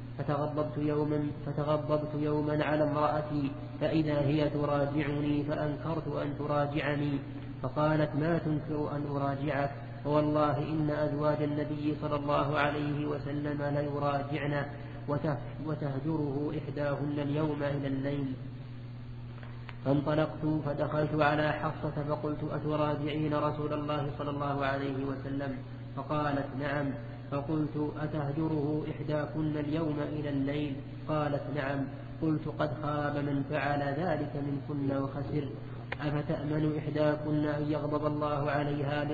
فتغضبت يوما على امرأتي فإذا هي تراجعني فأنكرت أن تراجعني، فقالت ما تنكر أن أراجعك؟ فوالله إن أزواج النبي صلى الله عليه وسلم ليراجعنه وتهجره إحداهن اليوم إلى الليل. فانطلقت فدخلت على حفصة فقلت أتراجعين رسول الله صلى الله عليه وسلم؟ فقالت نعم. فقلت أتهجره إحداكن اليوم إلى الليل؟ قالت نعم. قلت قد خاب من فعل ذلك منكن وخسر. أفتأمن إحداكن أن يغضب الله عليها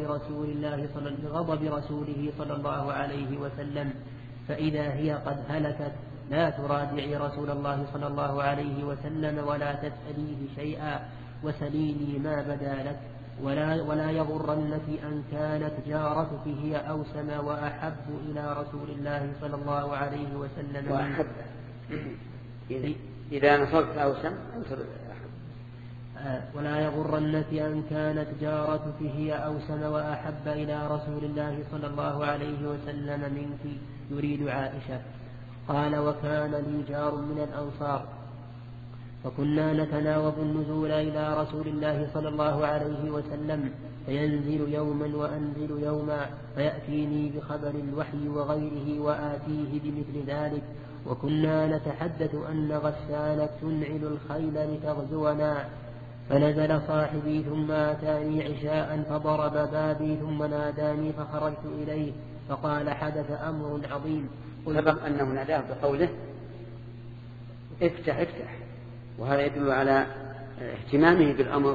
لغضب رسوله صلى الله عليه وسلم، فإذا هي قد هلكت لا تراجعي رسول الله صلى الله عليه وسلم ولا تسأليه شيئا، وسليني ما بدا لك، ولا يغرنك أن كانت جارتك هي أوسم وأحب إلى رسول الله صلى الله عليه وسلم. وأحب إذا نصرت أوسم ولا يغرنك أن كانت جارتك هي أوسم وأحب إلى رسول الله صلى الله عليه وسلم منك، يريد عائشة. قال وكان لي جار من الأنصار، فكنا نتناوب النزول إلى رسول الله صلى الله عليه وسلم، فينزل يوما وأنزل يوما، فيأتيني بخبر الوحي وغيره وآتيه بمثل ذلك. وكنا نتحدث أن غسان تنعل الخيل لتغزونا، فنزل صاحبي ثم أتاني عشاء فضرب بابي ثم ناداني فخرجت إليه فقال حدث أمر عظيم. سبق أنه ناداه بقوله افتح افتح، وهذا يدل على اهتمامه بالأمر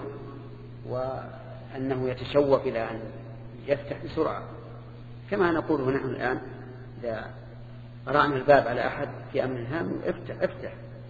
وأنه يتشوق إلى أن يفتح بسرعة، كما نقوله نحن الآن إذا قرأنا الباب على أحد في أمر هام افتح افتح.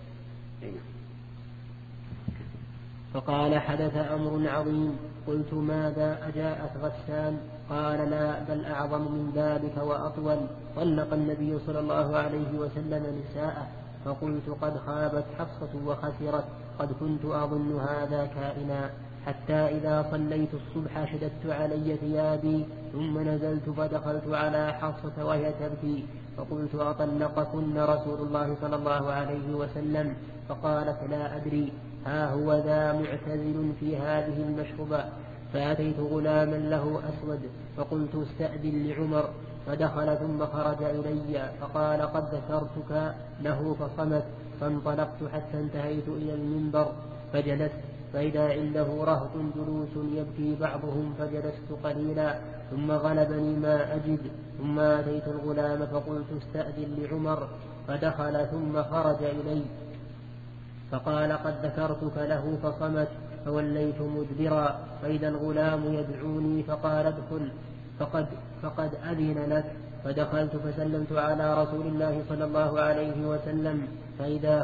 فقال حدث أمر عظيم. قلت ماذا أجاءت غسان؟ قال لا بل أعظم من ذلك وأطول، طلق النبي صلى الله عليه وسلم نساءه. فقلت قد خابت حفصة وخسرت، قد كنت أظن هذا كائنا، حتى إذا صليت الصبح شددت علي ثيابي ثم نزلت فدخلت على حفصة وهي تبكي، فقلت أطلقكن رسول الله صلى الله عليه وسلم؟ فقالت لا أدري، ها هو ذا معتزل في هذه المشربة. فأتيت غلاما له أسود فقلت استأذن لعمر، فدخل ثم خرج إلي فقال قد ذكرتك له فصمت. فانطلقت حتى انتهيت إلى المنبر فجلست، فإذا عنده رهط جلوس يبكي بعضهم، فجلست قليلا ثم غلبني ما أجد، ثم أتيت الغلام فقلت استأذن لعمر، فدخل ثم خرج إلي فقال قد ذكرتك له فصمت. فوليت مدبرا فإذا الغلام يدعوني فقال ادخل فقد أذن لك. فدخلت فسلمت على رسول الله صلى الله عليه وسلم، فإذا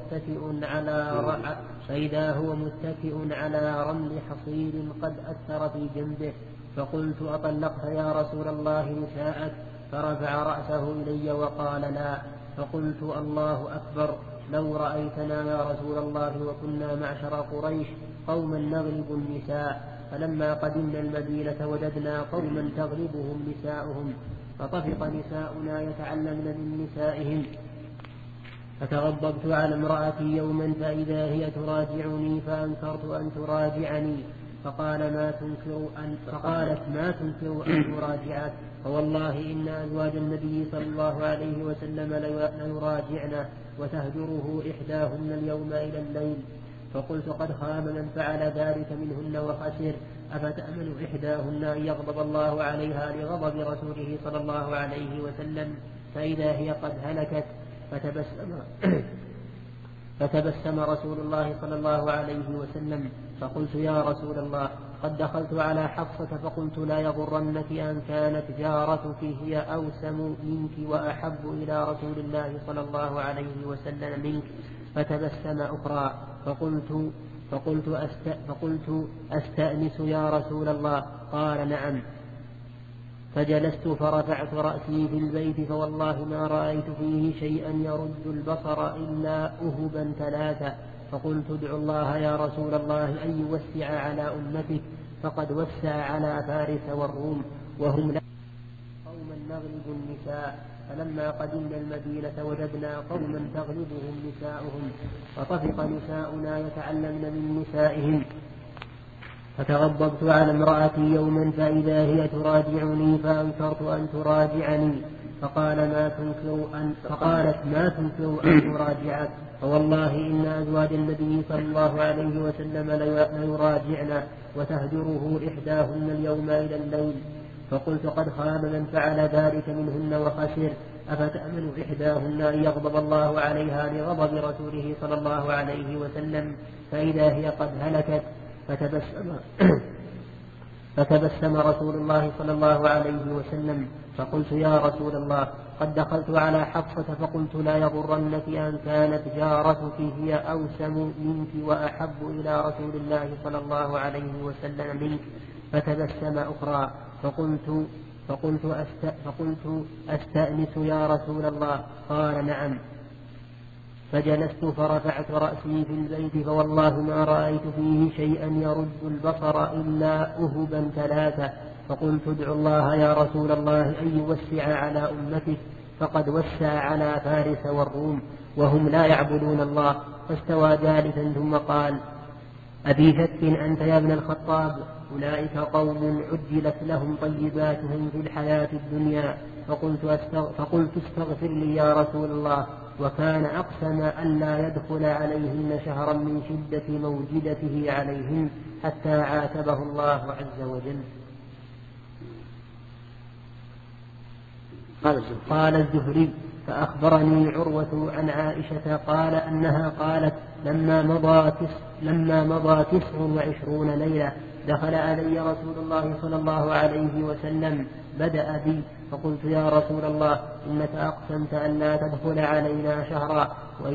هو متكئ على رمل حصير قد أثر في جنبه. فقلت أطلقت يا رسول الله نساءك؟ فرفع رأسه إلي وقال لا. فقلت الله أكبر، لو رأيتنا يا رسول الله وكنا معشر قريش قوما نغلب النساء. فلما قدمنا المدينة وجدنا قوما تغلبهم نساؤهم، فطفق نساؤنا يتعلمن من نسائهم. فتغضبت على امرأتي يوما فإذا هي تراجعني فأنكرت أن تراجعني. فقالت ما تنكر أن يراجعك؟ فوالله إن أزواج النبي صلى الله عليه وسلم ليراجعنه وتهجره إحداهن اليوم إلى الليل. فقلت قد خاب من فعل ذلك منهن وخسر. أفتأمن إحداهن أن يغضب الله عليها لغضب رسوله صلى الله عليه وسلم فإذا هي قد هلكت؟ فتبسم رسول الله صلى الله عليه وسلم. فقلت يا رسول الله قد دخلت على حفصة فقلت لا يغرنك أن كانت جارتك هي أوسم منك وأحب إلى رسول الله صلى الله عليه وسلم منك. فتبسم أخرى. فقلت أستأنس يا رسول الله؟ قال نعم. فجلست فرفعت رأسي في البيت فوالله ما رأيت فيه شيئا يرد البصر إلا أهبا ثلاثة. فقلت ادع الله يا رسول الله أن يوسع على أمتك فقد وسع على فارس والروم وهم قوما نغلب النساء. فلما قدمنا المدينة وجدنا قوما تغلبهم نساؤهم فطفق نساؤنا يتعلمن من نسائهم. فتغضبت على امرأتي يوما فإذا هي تراجعني فأنكرت أن تراجعني. فقالت ما تنكر أن تراجعك؟ فوالله إن أزواج النبي صلى الله عليه وسلم ليراجعن وتهجره إحداهن اليوم إلى الليل. فقلت قد خاب من فعل ذلك منهن وخسر. أفتأمن إحداهن أن يغضب الله عليها لغضب رسوله صلى الله عليه وسلم فإذا هي قد هلكت؟ فتبسم رسول الله صلى الله عليه وسلم. فقلت يا رسول الله قد دخلت على حفصة فقلت لا يغرنك أن كانت جارتك هي أوسم منك وأحب إلى رسول الله صلى الله عليه وسلم منك. فتبسم أخرى. فقلت أستأنس يا رسول الله؟ قال نعم. فجلست فرفعت رأسي في البيت فوالله ما رأيت فيه شيئا يرد البصر إلا أهبا ثلاثة. فقلت ادع الله يا رسول الله أن يوسع على أمتك فقد وسع على فارس والروم وهم لا يعبدون الله. فاستوى جالسا ثم قال أبي شك أنت يا ابن الخطاب؟ أولئك قوم عجلت لهم طيباتهم في الحياة الدنيا. فقلت استغفر لي يا رسول الله. وكان أقسم أن لا يدخل عليهن شهرا من شدة موجدته عليهن حتى عاتبه الله عز وجل. قال الزهري فأخبرني عروة عن عائشة قال أنها قالت لما مضى 29 ليلة دخل علي رسول الله صلى الله عليه وسلم بدأ بي. فقلت يا رسول الله إنك أقسمت أن لا تدخل علينا شهرا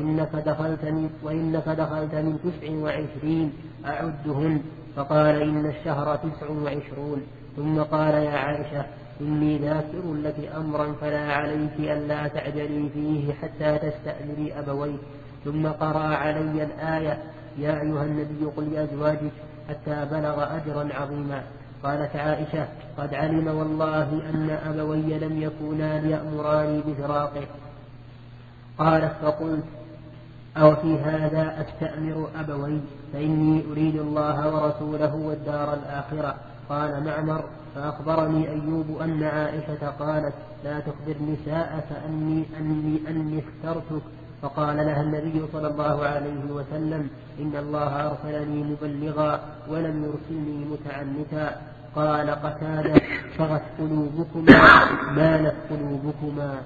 وإنك دخلت من 29 أعدهن. فقال إن الشهر 29. ثم قال يا عائشة إني ذاكر لك أمرا فلا عليك ألا تعجلي فيه حتى تستأذني أبويك. ثم قرأ علي الآية يا أيها النبي قل لأزواجك حتى بلغ أجرا عظيما. قالت عائشة قد علم والله أن أبوي لم يكونا ليأمراني بفراقه. قالت فقلت أو في هذا أستأمر أبوي فإني أريد الله ورسوله والدار الآخرة. قال معمر فأخبرني أيوب أن عائشة قالت لا تخبر نساءك أني اخترتك. فقال لها النبي صلى الله عليه وسلم إن الله أرسلني مبلغا ولم يرسلني متعنتا. قال قتادة صغت قلوبكما مالت قلوبكما.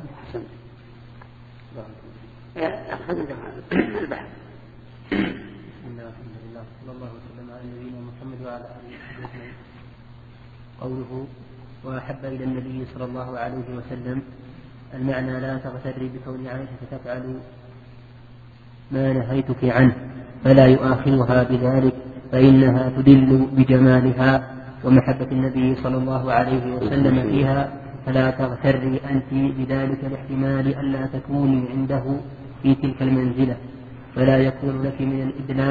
البحث. بسم الله الحمد لله صلى الله وسلم على نبينا محمد وعلى آله وصحبه أجمعين. قوله وأحب إلى النبي صلى الله عليه وسلم المعنى لا تغتري بكون عائشة تفعل ما نهيتك عنه فلا يؤاخذها بذلك فإنها تدل بجمالها ومحبة النبي صلى الله عليه وسلم فيها. فلا تغتري أنت بذلك الاحتمال ألا تكوني عنده في تلك المنزلة فلا يكون لك من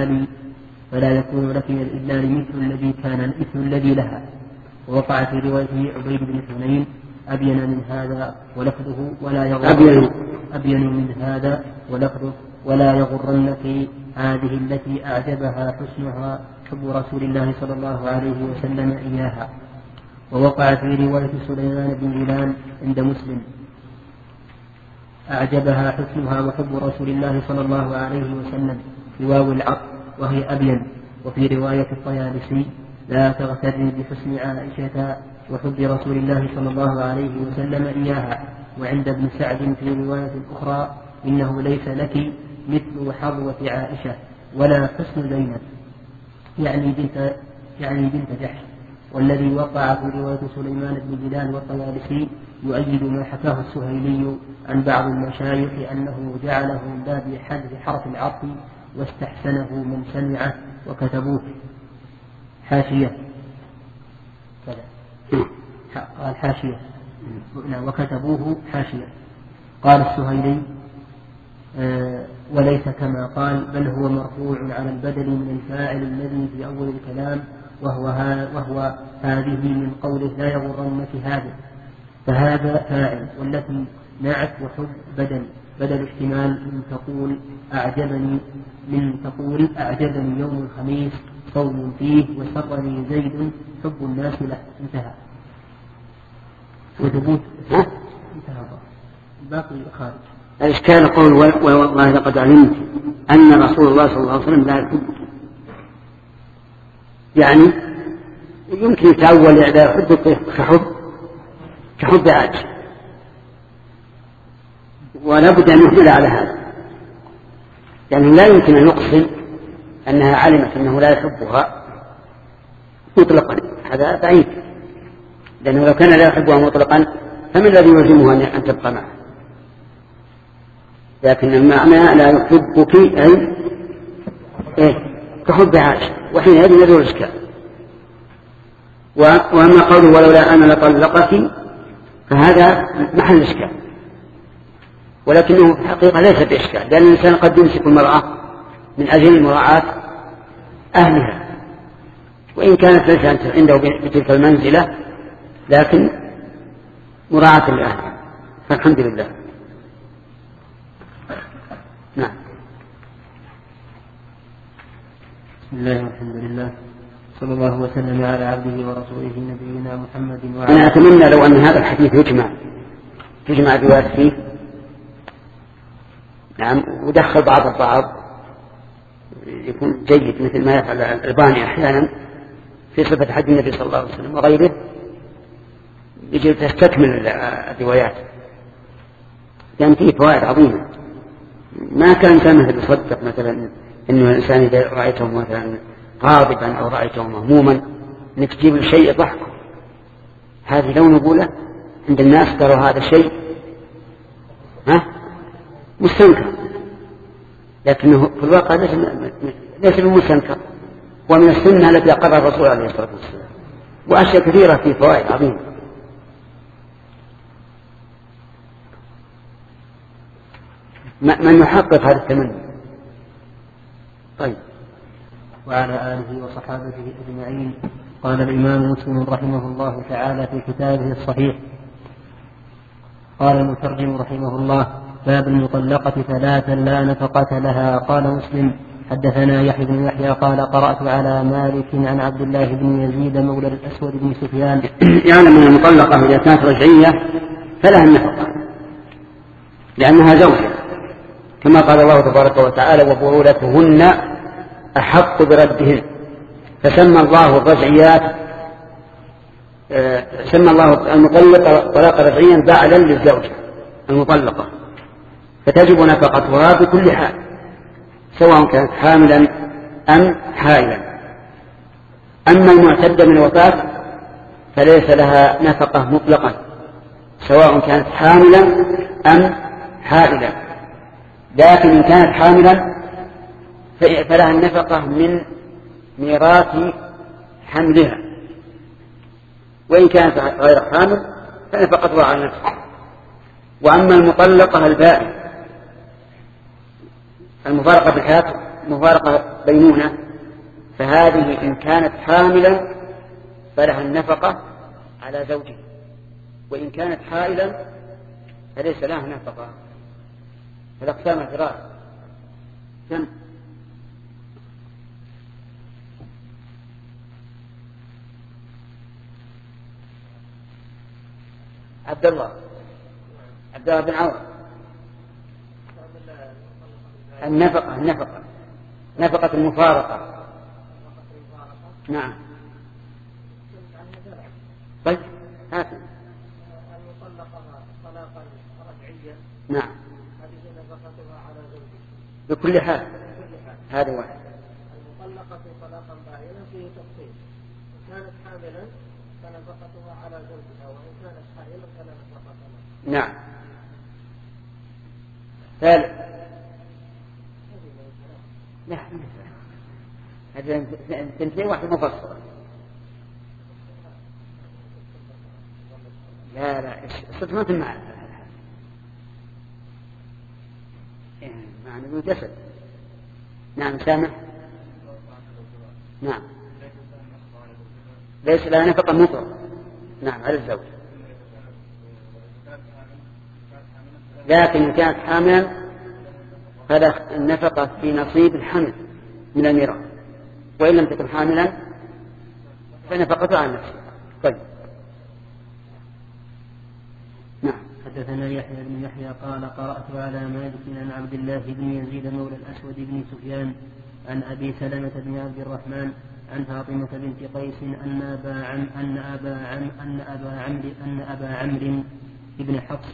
الإدلال مثل الذي كان مثل الذي لها. ووقع في رواية عبيد بن حنين أبين من هذا ولفظه ولا يغرنك هذه التي أعجبها حسنها حب رسول الله صلى الله عليه وسلم إياها. ووقع في رواية سليمان بن بلال عند مسلم أعجبها حسنها وحب رسول الله صلى الله عليه وسلم في واو العطف وهي أبين. وفي رواية الطيالسي لا تغتر بحسن عائشة وحب رسول الله صلى الله عليه وسلم إياها. وعند ابن سعد في رواية أخرى إنه ليس لك مثل حظوة عائشة ولا حسن زينب يعني بنت جحش. والذي وقع في رواية سليمان بن بلال والطيالسي يؤيد ما حكاه السهيلي عن بعض المشايخ أنه جعله من باب حذف حرف العطف واستحسنه من سمعه وكتبوه حاشية قال حاشية وكتبوه حاشية. قال السهيلي وليس كما قال بل هو مرفوع على البدل من الفاعل الذي في أول الكلام وهو هذه من قوله لا يغرنك هذا، فهذا فاعل والتي نعت وحب بدل احتمال من تقول أعجبني يوم الخميس صوم فيه وسرني زيد حب الناس له. انتهى. وثبوت انتهى باقي خارج. الإشكال قول والله لقد علمت أن رسول الله صلى الله عليه وسلم لا يحب، يعني يمكن يتأول لا يحب كحب عائشة، ولا بد أن يحمل على هذا، يعني لا يمكن أن يقسم أنها علمت أنه لا يحبها مطلقا، هذا بعيد، لأنه لو كان لا يحبها مطلقا فمن الذي يلزمها أن تبقى معه؟ لكن المعنى لا يحبك أي كحب عائشة، وحينئذ يدور الإشكال. وأما قوله ولولا أنا لطلقك فهذا محل إشكال، ولكنه في الحقيقة ليس بإشكال، لأن الإنسان قد يمسك المرأة من أجل مراعاة أهلها، وإن كانت ليست عنده بتلك المنزلة لكن مراعاة لأهلها، فالحمد لله. نعم. بسم الله والحمد لله صلى الله وسلم على عبده ورسوله نبينا محمد أنا أتمنى لو أن هذا الحديث يجمع الروايات فيه، نعم، ودخل بعض يكون جيد، مثل ما يفعل الألباني أحيانا في صفة حج النبي صلى الله عليه وسلم وغيره، يجب تستكمل الروايات، لأن فيه فوائد عظيمة. ما كان مثل يصدق مثلا إنه الإنسان إذا رأيته مثلا غاضبا أو رأيته مهموما إنك تجيب الشيء ضحك، هذه لو نقوله عند الناس ترى هذا الشيء مستنكر، لكنه في الواقع ليس بمستنكر، ومن السنة التي أقرها الرسول عليه الصلاة والسلام، وأشياء كثيرة في فوائد عظيمة. من يحقق هذا التمني. طيب. وعلى آله وصحابته أجمعين. قال الإمام مسلم رحمه الله تعالى في كتابه الصحيح، قال المترجم رحمه الله: باب المطلقة ثلاثا لا نفقة لها. قال مسلم: حدثنا يحيى بن يحيى قال: قرأت على مالك عن عبد الله بن يزيد مولى الأسود بن سفيان. يعلم أن المطلقة إذا كانت رجعية فلها النفقة لأنها زوجة، كما قال الله تبارك وتعالى: وبعولتهن أحق بردهن. فسمى الله الرجعيات، سمى الله المطلقة طلاقا رجعيا بعلا للزوجة المطلقة، فتجب نفقتها بكل حال سواء كانت حاملا أم حائلا. أما المعتدة من الوفاة فليس لها نفقة مطلقا سواء كانت حاملا أم حائلا، لكن إن كانت حاملا فلها النفقة من ميراث حملها، وإن كانت غير حامل فنفقتها على نفسها. وأما المطلقة البائن المفارقة بالحياة مفارقة بينونة، فهذه إن كانت حاملا فلها النفقة على زوجها، وإن كانت حائلا فليس لها نفقة. الأقسام الثلاث كم؟ عبد الله بن عوف. النفقة نفقة المفارقة. نعم. طيب هات. المطلقة طلاقا رجعيا. نعم. هذه نفقتها على زوجها. بكل حال. هذا واحد. المطلقة طلاقا بائنا فيه تفصيل. إن كانت حاملا فنفقتها على زوجها، وإن كانت حائلا فلا نفقة لها. نعم. ثالث. لا هذا تنتهي واحد مفصل. لا صدمة مع معنى جسد. نعم سامح. نعم ليس لها نفقة مطلقة. نعم على الزوج، لكن إن كانت حاملا فلا النفقة في نصيب الحمل من الميراث، وإن لم تكن حاملا فنفقتها عن نفسها. طيب. نعم. حدثنا يحيى بن يحيى قال قرأت على مالك عن عبد الله بن يزيد مولى الأسود بن سفيان عن أبي سلمة بن عبد الرحمن عن فاطمة بنت قيس أن أبا عمرو بن حفص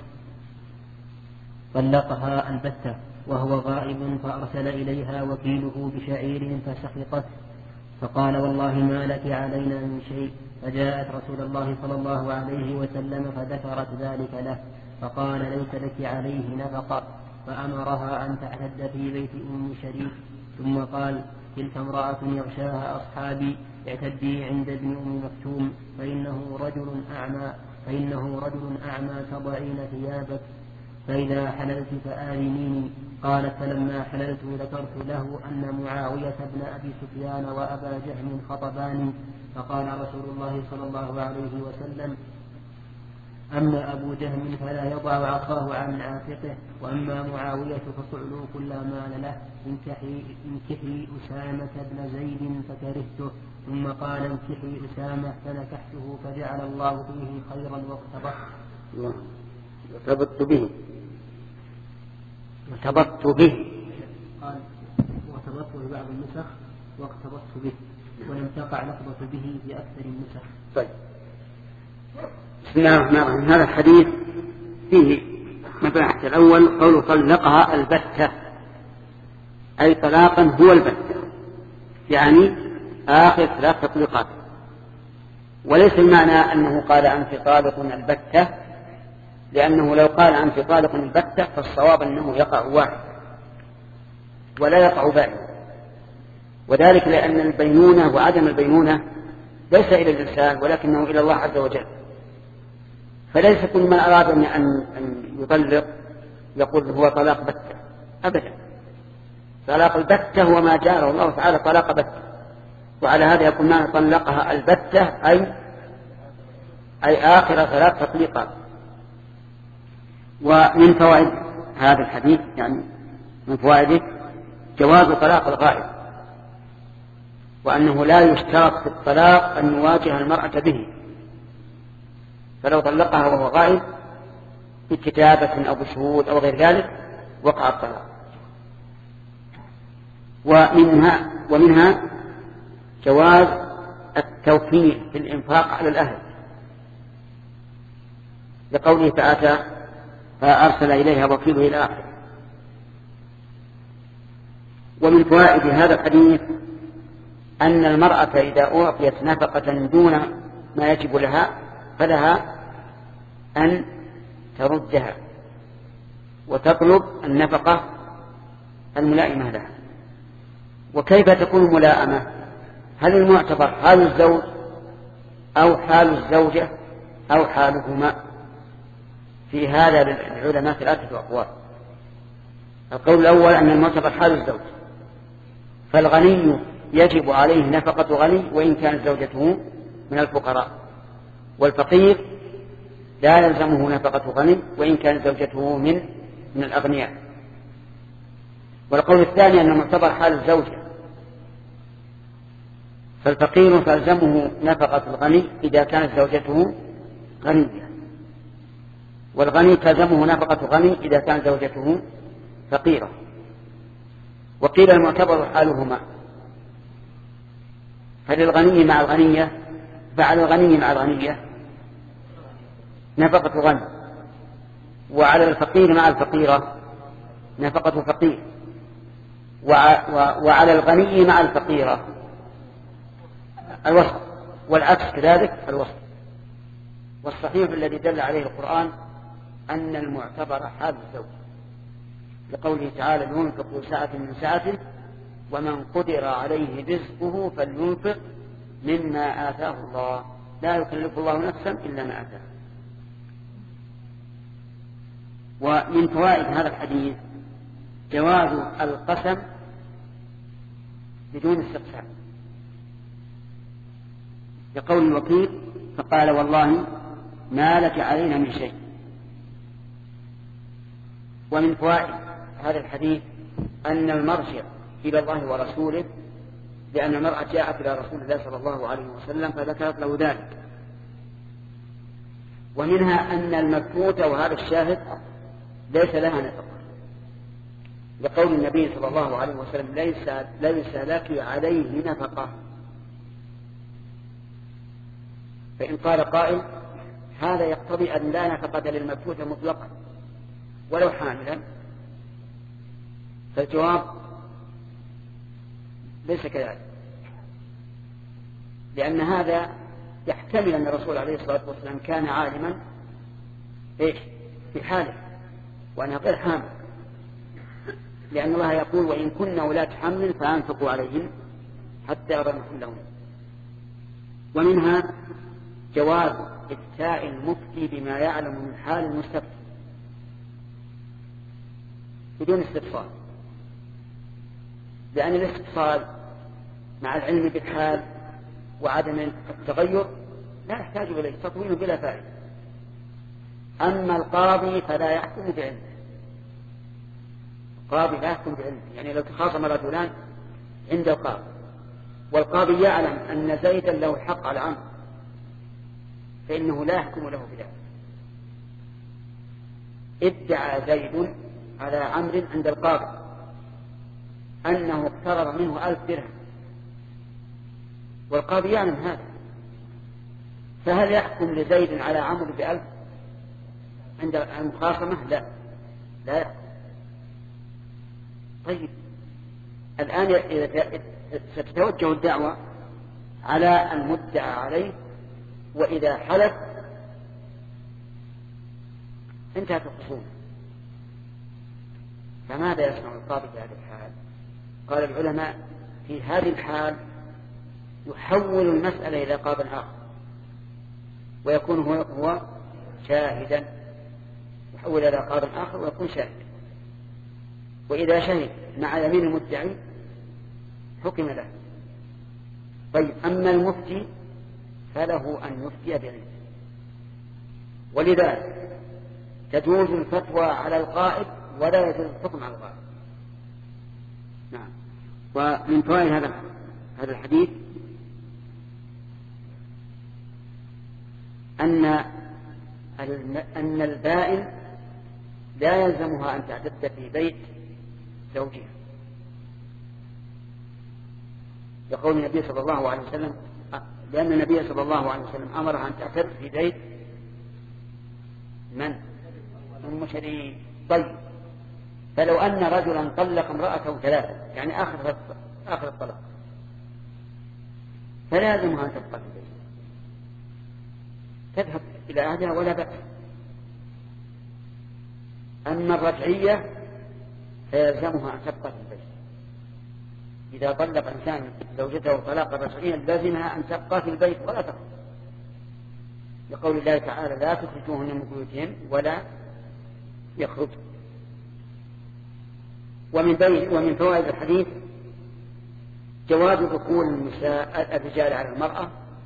طلقها البتة وهو غائب، فأرسل إليها وكيله بشعير فسخطت، فقال والله ما لك علينا من شيء، فجاءت رسول الله صلى الله عليه وسلم فذكرت ذلك له، فقال ليس لك عليه نفقة، فأمرها أن تعتد في بيت أم شريك، ثم قال تلك امرأة يغشاها أصحابي، اعتدي عند ابن أم مكتوم فإنه رجل أعمى تضعين ثيابك، فإذا حللت فآذنيني. قالت فلما حللت ذكرت له أن معاوية بن أبي سفيان وأبا جهم خطباني، فقال رسول الله صلى الله عليه وسلم أما أبو جهم فلا يضع عصاه عن عاتقه، وأما معاوية فصعلوا كل مال له، انكحي أسامة بن زيد فكرهته، ثم قال انكحي أسامة فنكحته، فجعل الله فيه خيرا وارتبطت به قال وارتبطت ببعض النسخ واقتبطت به، ولم تقع لفظة به في أكثر النسخ. طيب. بسم الله الرحمن الرحيم. هذا الحديث فيه مباحث. الأول قول طلقها البتة، أي طلاقا هو البتة، يعني آخر 3 تطليقات، وليس المعنى أنه قال أنت طالق البتة، لأنه لو قال أنت طالق البتة فالصواب أنه يقع واحد ولا يقع بائن، وذلك لأن البينونة وعدم البينونة ليس إلى الإنسان ولكنه إلى الله عز وجل، فليس كل من أراد أن يطلق يقول هو طلاق بتة أبدا. طلاق البتة هو ما جاره الله تعالى طلاق بتة، وعلى هذا يكون معنى طلقها البتة أي آخر 3 تطليقات. ومن فوائد هذا الحديث يعني من فوائده جواز طلاق الغائب، وأنه لا يشترط في الطلاق أن يواجه المرأة به، فلو طلقها وهو غائب بكتابة أو بشهود أو غير ذلك وقع الطلاق. ومنها جواز التوكيل في الإنفاق على الأهل، لقوله تعالى فأرسل إليها وكيله إلى آخره. ومن فوائد هذا الحديث أن المرأة إذا أعطيت نفقة دون ما يجب لها فلها أن تردها وتطلب النفقة الملائمة لها. وكيف تكون ملائمة؟ هل المعتبر حال الزوج أو حال الزوجة أو حالهما؟ في هذا للعلماء 3 أقوال. القول الأول أن المعتبر حال الزوج، فالغني يجب عليه نفقة غني وإن كانت زوجته من الفقراء، والفقير لا يلزمه نفقة غني وإن كانت زوجته من الأغنياء. والقول الثاني أن المعتبر حال الزوجة، فالفقير تلزمه نفقة الغني إذا كانت زوجته غنية، والغني تلزمه نفقة غني إذا كان زوجته فقيرة. وقيل المعتبر حالهما، فللغني مع الغنية فعلى الغني مع الغنية نفقة غني، وعلى الفقير مع الفقيرة نفقة فقير، وعلى الغني مع الفقيرة الوسط، والعكس كذلك الوسط. والصحيح الذي دل عليه القرآن أن المعتبر حال الزوج، لقوله تعالى: ينفق سعة من سعته ومن قدر عليه رزقه فلينفق مما آتاه الله لا يكلف الله نفسا إلا ما آتاه. ومن فوائد هذا الحديث جواز القسم بدون استقسام، لقول الوكيل: فقال والله ما لك علينا من شيء. ومن فوائد هذا الحديث أن المرجع إلى الله ورسوله، لأن المرأة جاءت إلى رسول الله صلى الله عليه وسلم فذكرت له ذلك. ومنها أن المبتوت، وهذا الشاهد، ليس لها نفقة، لقول النبي صلى الله عليه وسلم: ليس لك عليه نفقة. فإن قال قائل: هذا يقتضي أن لا نفقة للمبتوت مطلقا ولو حاملا، فالجواب ليس كذلك، لأن هذا يحتمل أن الرسول عليه الصلاة والسلام كان عالما في حاله وأنها غير حامل، لأن الله يقول: وإن كن أولاد حمل فأنفقوا عليهم حتى يضعن حملهن. ومنها جواز إفتاء المفتي بما يعلم من حال المستفتي بدون استفصال، لأن الاستفصال مع العلم بالحال وعدم التغير لا يحتاج إليه، تطويل بلا فائدة. أما القاضي فلا يحكم بعلمه، القاضي لا يحكم بعلمه، يعني لو تخاصم رجلان عند القاضي والقاضي يعلم أن زيدا له حق على عمرو فإنه لا يحكم له بذلك. ادعى زيد على عمرو عند القاضي أنه اقترض منه 1000 درهم، والقاضي يعلم هذا، فهل يحكم لزيد على عمرو ب1000 عند المخاصمة؟ لا يحكم. طيب الآن إذا ستتوجه الدعوة على المدعى عليه، وإذا حلف انتهت الخصومة، فماذا يصنع القاضي في هذه الحال؟ قال العلماء: في هذه الحال يحول المسألة إلى قاض آخر ويكون هو شاهدا، يحول إلى قاض آخر ويكون شاهدا، وإذا شهد مع يمين المدعي حكم له. طيب أما المفتي فله أن يفتي بعلمه، ولذلك تجوز الفتوى على الغائب ولا يجوز الحكم على الغائب. نعم. ومن فوائد هذا الحديث أن البائن لا يلزمها أن تعتد في بيت زوجها، يقول النبي صلى الله عليه وسلم، لأن النبي صلى الله عليه وسلم أمرها أن تعتد في بيت من؟ أم شريك. طيب فلو أن رجلا طلق امرأته 3، يعني آخر الطلاق، فلازمها أن تبقى في البيت، تذهب إلى أهلها ولا بأس. أما الرجعية فيلزمها أن تبقى في البيت. إذا طلق إنسان زوجته طلاقا رجعيا لازمها أن تبقى في البيت ولا تخرج، لقول الله تعالى: لا تخرجوهن من بيوتهن ولا يخرج. ومن فوائد الحديث جواز دخول الرجال على المرأة،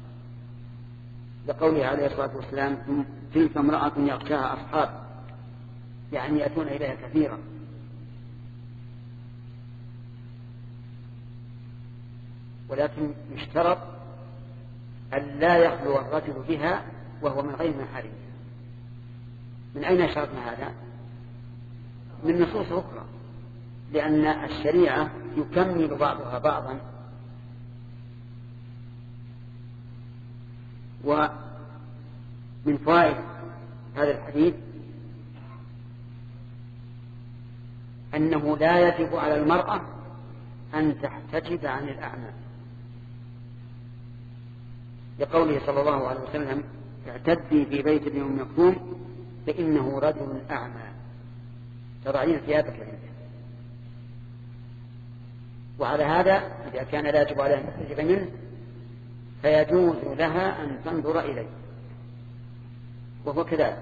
لقوله عليه الصلاة والسلام: تلك امرأة يغشاها أصحاب، يعني يأتون إليها كثيرا. ولكن يشترط أن لا يخلو الرجل بها وهو من غير محارمها، من أين شرطنا هذا؟ من نصوص أخرى، لأن الشريعة يكمل بعضها بعضا. ومن فوائد هذا الحديث أنه لا يجب على المرأة أن تحتجب عن الأعمى، لقوله صلى الله عليه وسلم: اعتدي في بيت ابن أم مكتوم فإنه رجل أعمى تضعين ثيابك عنده. وعلى هذا إذا كان لا يجب عليها أن تحتجب منه فيجوز لها أن تنظر إليه، وهو كذلك.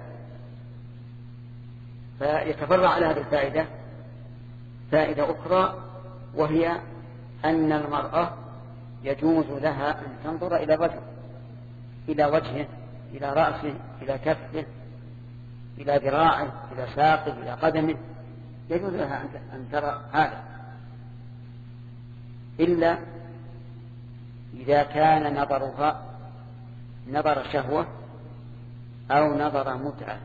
فيتفرع على هذه الفائدة فائدة أخرى، وهي أن المرأة يجوز لها أن تنظر إلى الرجل، إلى وجهه، إلى رأسه، إلى كفه، إلى ذراعه، إلى ساقه، إلى قدمه، يجوز لها أن ترى هذا، إلا إذا كان نظرها نظر شهوة أو نظر متعة.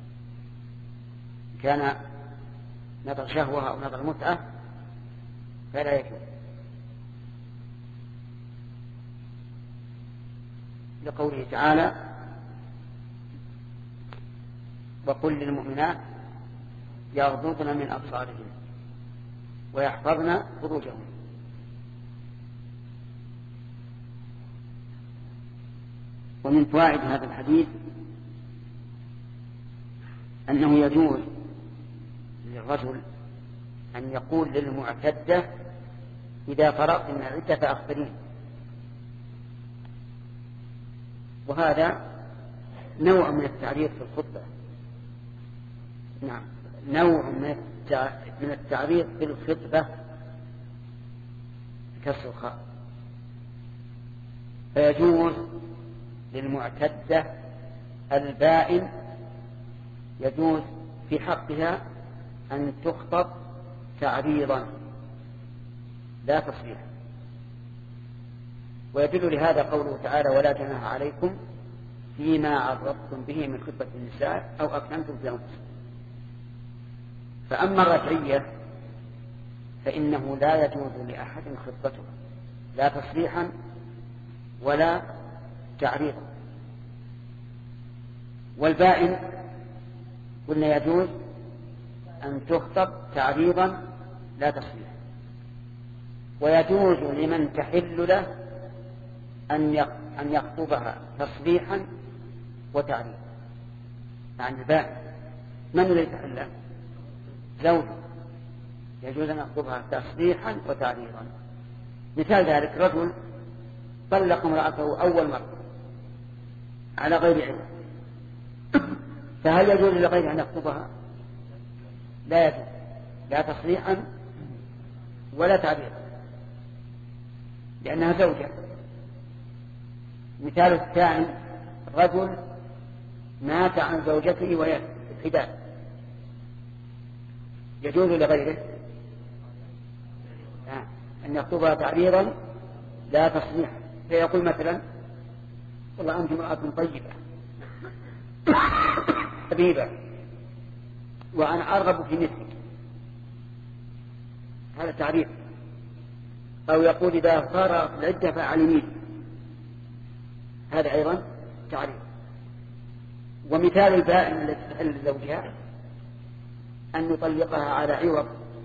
كان نظر شهوة أو نظر متعة فلا يجوز، لقوله تعالى: وقل للمؤمنات يغضضن من أبصارهن ويحفظن فروجهن. ومن فوائد هذا الحديث أنه يجوز للرجل أن يقول للمعتدة: إذا فرغت من العدة فأخبرين. وهذا نوع من التعريض في الخطبة، نعم، نوع من التعريض في الخطبة بكسر الخاء. فيجوز للمعتدة البائن يجوز في حقها أن تخطب تعريضا لا تصريحا. ويدل لهذا قوله تعالى: ولا جناح عليكم فيما عرضتم به من خطبة النساء أو أكننتم في أنفسكم. فأما الرجعية فإنه لا يجوز لأحد خطبته لا تصريحا ولا تعريضا. والبائن قلنا يجوز أن تخطب تعريضا لا تصريحا، ويجوز لمن تحل له أن يخطبها تصريحا وتعريضا. يعني البائن من الذي تحل له؟ زوجه، يجوز أن يخطبها تصريحا وتعريضا. مثال ذلك: رجل طلق امرأته أول مرة على غير علم، فهل يجوز لغيره أن يخطبها؟ لا يجوز، لا تصريحا ولا تعريضا، لأنها زوجة. مثال الثاني: رجل مات عن زوجته وهي في الحداد، يجوز لغيره أن يخطبها تعريضا لا تصريحا. فيقول مثلا: والله أنت امرأة طيبة حبيبة وأنا أرغب في مثلك، هذا تعريف. أو يقول: إذا فرغت العدة فأعلمين، هذا أيضا تعريف. ومثال البائن التي تحل لزوجها أن يطلقها على عوض.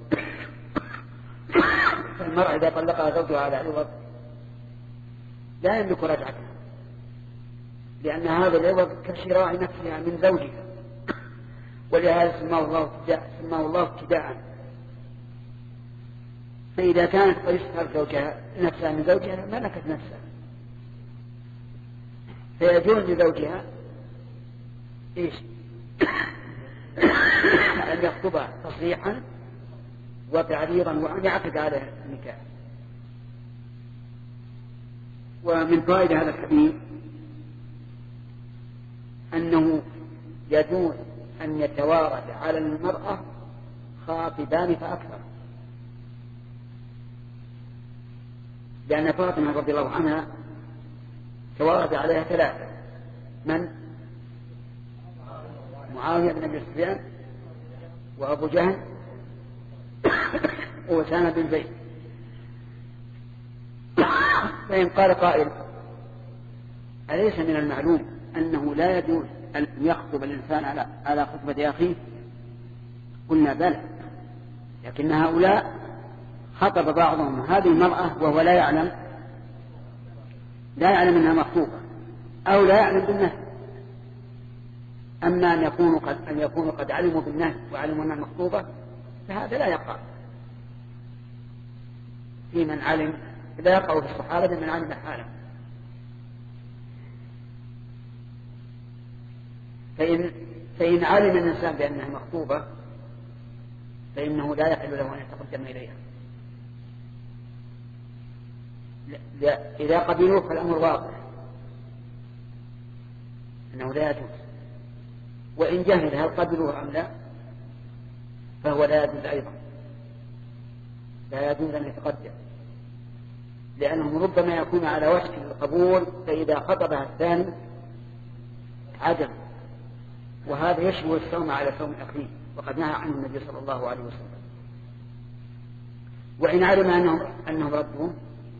فالمرأة إذا طلقها زوجها على عوض لا يملك رجعتها، لأن هذا العوض كشراء نفسها من زوجها، ولهذا سماه الله ابتداء. فإذا كانت قد اشترت زوجها نفسها من زوجها ملكت نفسها، فيجوز لزوجها إيش؟ أن يخطبها تصريحا وتعريضا وأن يعقد على النكاح. ومن فائدة هذا الحديث أنه يجوز أن يتوارد على المرأة خاطبان فأكثر، لأن فاطمة رضي الله عنها توارد عليها ثلاثة: من؟ معاوية بن أبي سفيان وأبو جهل وأسامة بن زيد. فإن قال قائل أليس من المعلوم أنه لا يجوز أن يخطب الإنسان على خطبة أخيه؟ قلنا بلى، لكن هؤلاء خطب بعضهم هذه المرأة وهو لا يعلم أنها مخطوبة أو لا يعلم بالنهي. أما أن يكونوا قد علموا بالنهي وعلموا أنها مخطوبة فهذا لا يقع في من علم، لا يقع في الصحابة من علم حاله. فإن علم الإنسان بأنها مخطوبة فإنه لا يحل له أن يتقدم إليها. إذا قبلوه فالأمر واضح أنه لا يجوز، وإن جهل هل قبلوه أم لا فهو لا يجوز أيضا، لا يجوز أن يتقدم، لأنه ربما يكون على وشك القبول فإذا خطبها الثاني عدم، وهذا يشبه الصوم على صوم أخيه وقد نهى عنه النبي صلى الله عليه وسلم. وإن علم أنهم ردون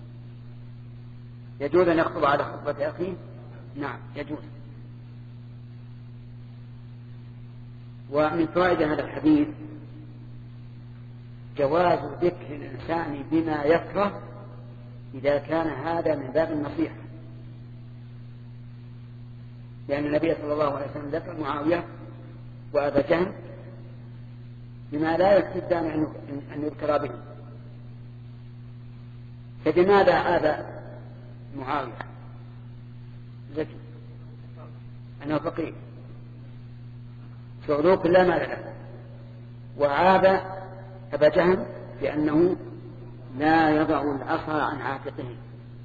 يجوز أن يخطب على خطبة أخيه؟ نعم يجوز. ومن فوائد هذا الحديث جواز ذكر الإنسان بما يكره إذا كان هذا من باب النصيحة، لأن النبي صلى الله عليه وسلم ذكر معاوية وأبا جهل بما لا يكفي أن يذكر به. فلماذا آذى معاوية؟ ذكي أنه فقير صعلوك لا مال له، وعاب أبا جهل بأنه لا يضع العصا عن عاتقه.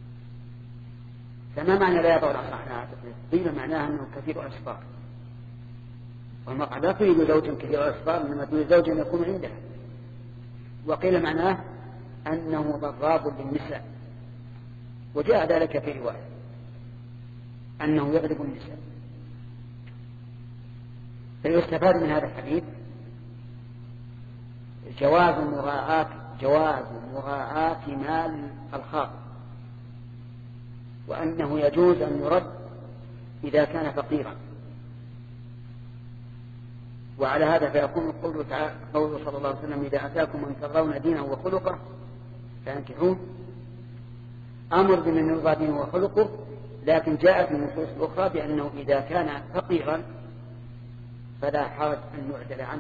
فما معنى لا يضع العصا عن عاتقه؟ قيل معناها أنه كثير الأسفار، والمرأة لا تريد زوجا كثير الأسفار إنما تريد زوجا يكون عندها. وقيل معناه أنه ضراب للنساء، وجاء ذلك في رواية أنه يغلب النساء. فيستفاد من هذا الحديث جواز مراعاة مال الخاطب، وأنه يجوز أن يرد إذا كان فقيرا. وعلى هذا فيكون قوله صلى الله عليه وسلم إذا أتاكم من ترضون دينه وخلقه فانكحوه أمر بمن يرضى دينه وخلقه، لكن جاءت النصوص الأخرى بأنه إذا كان فقيرا فلا حرج أن يعدل عنه،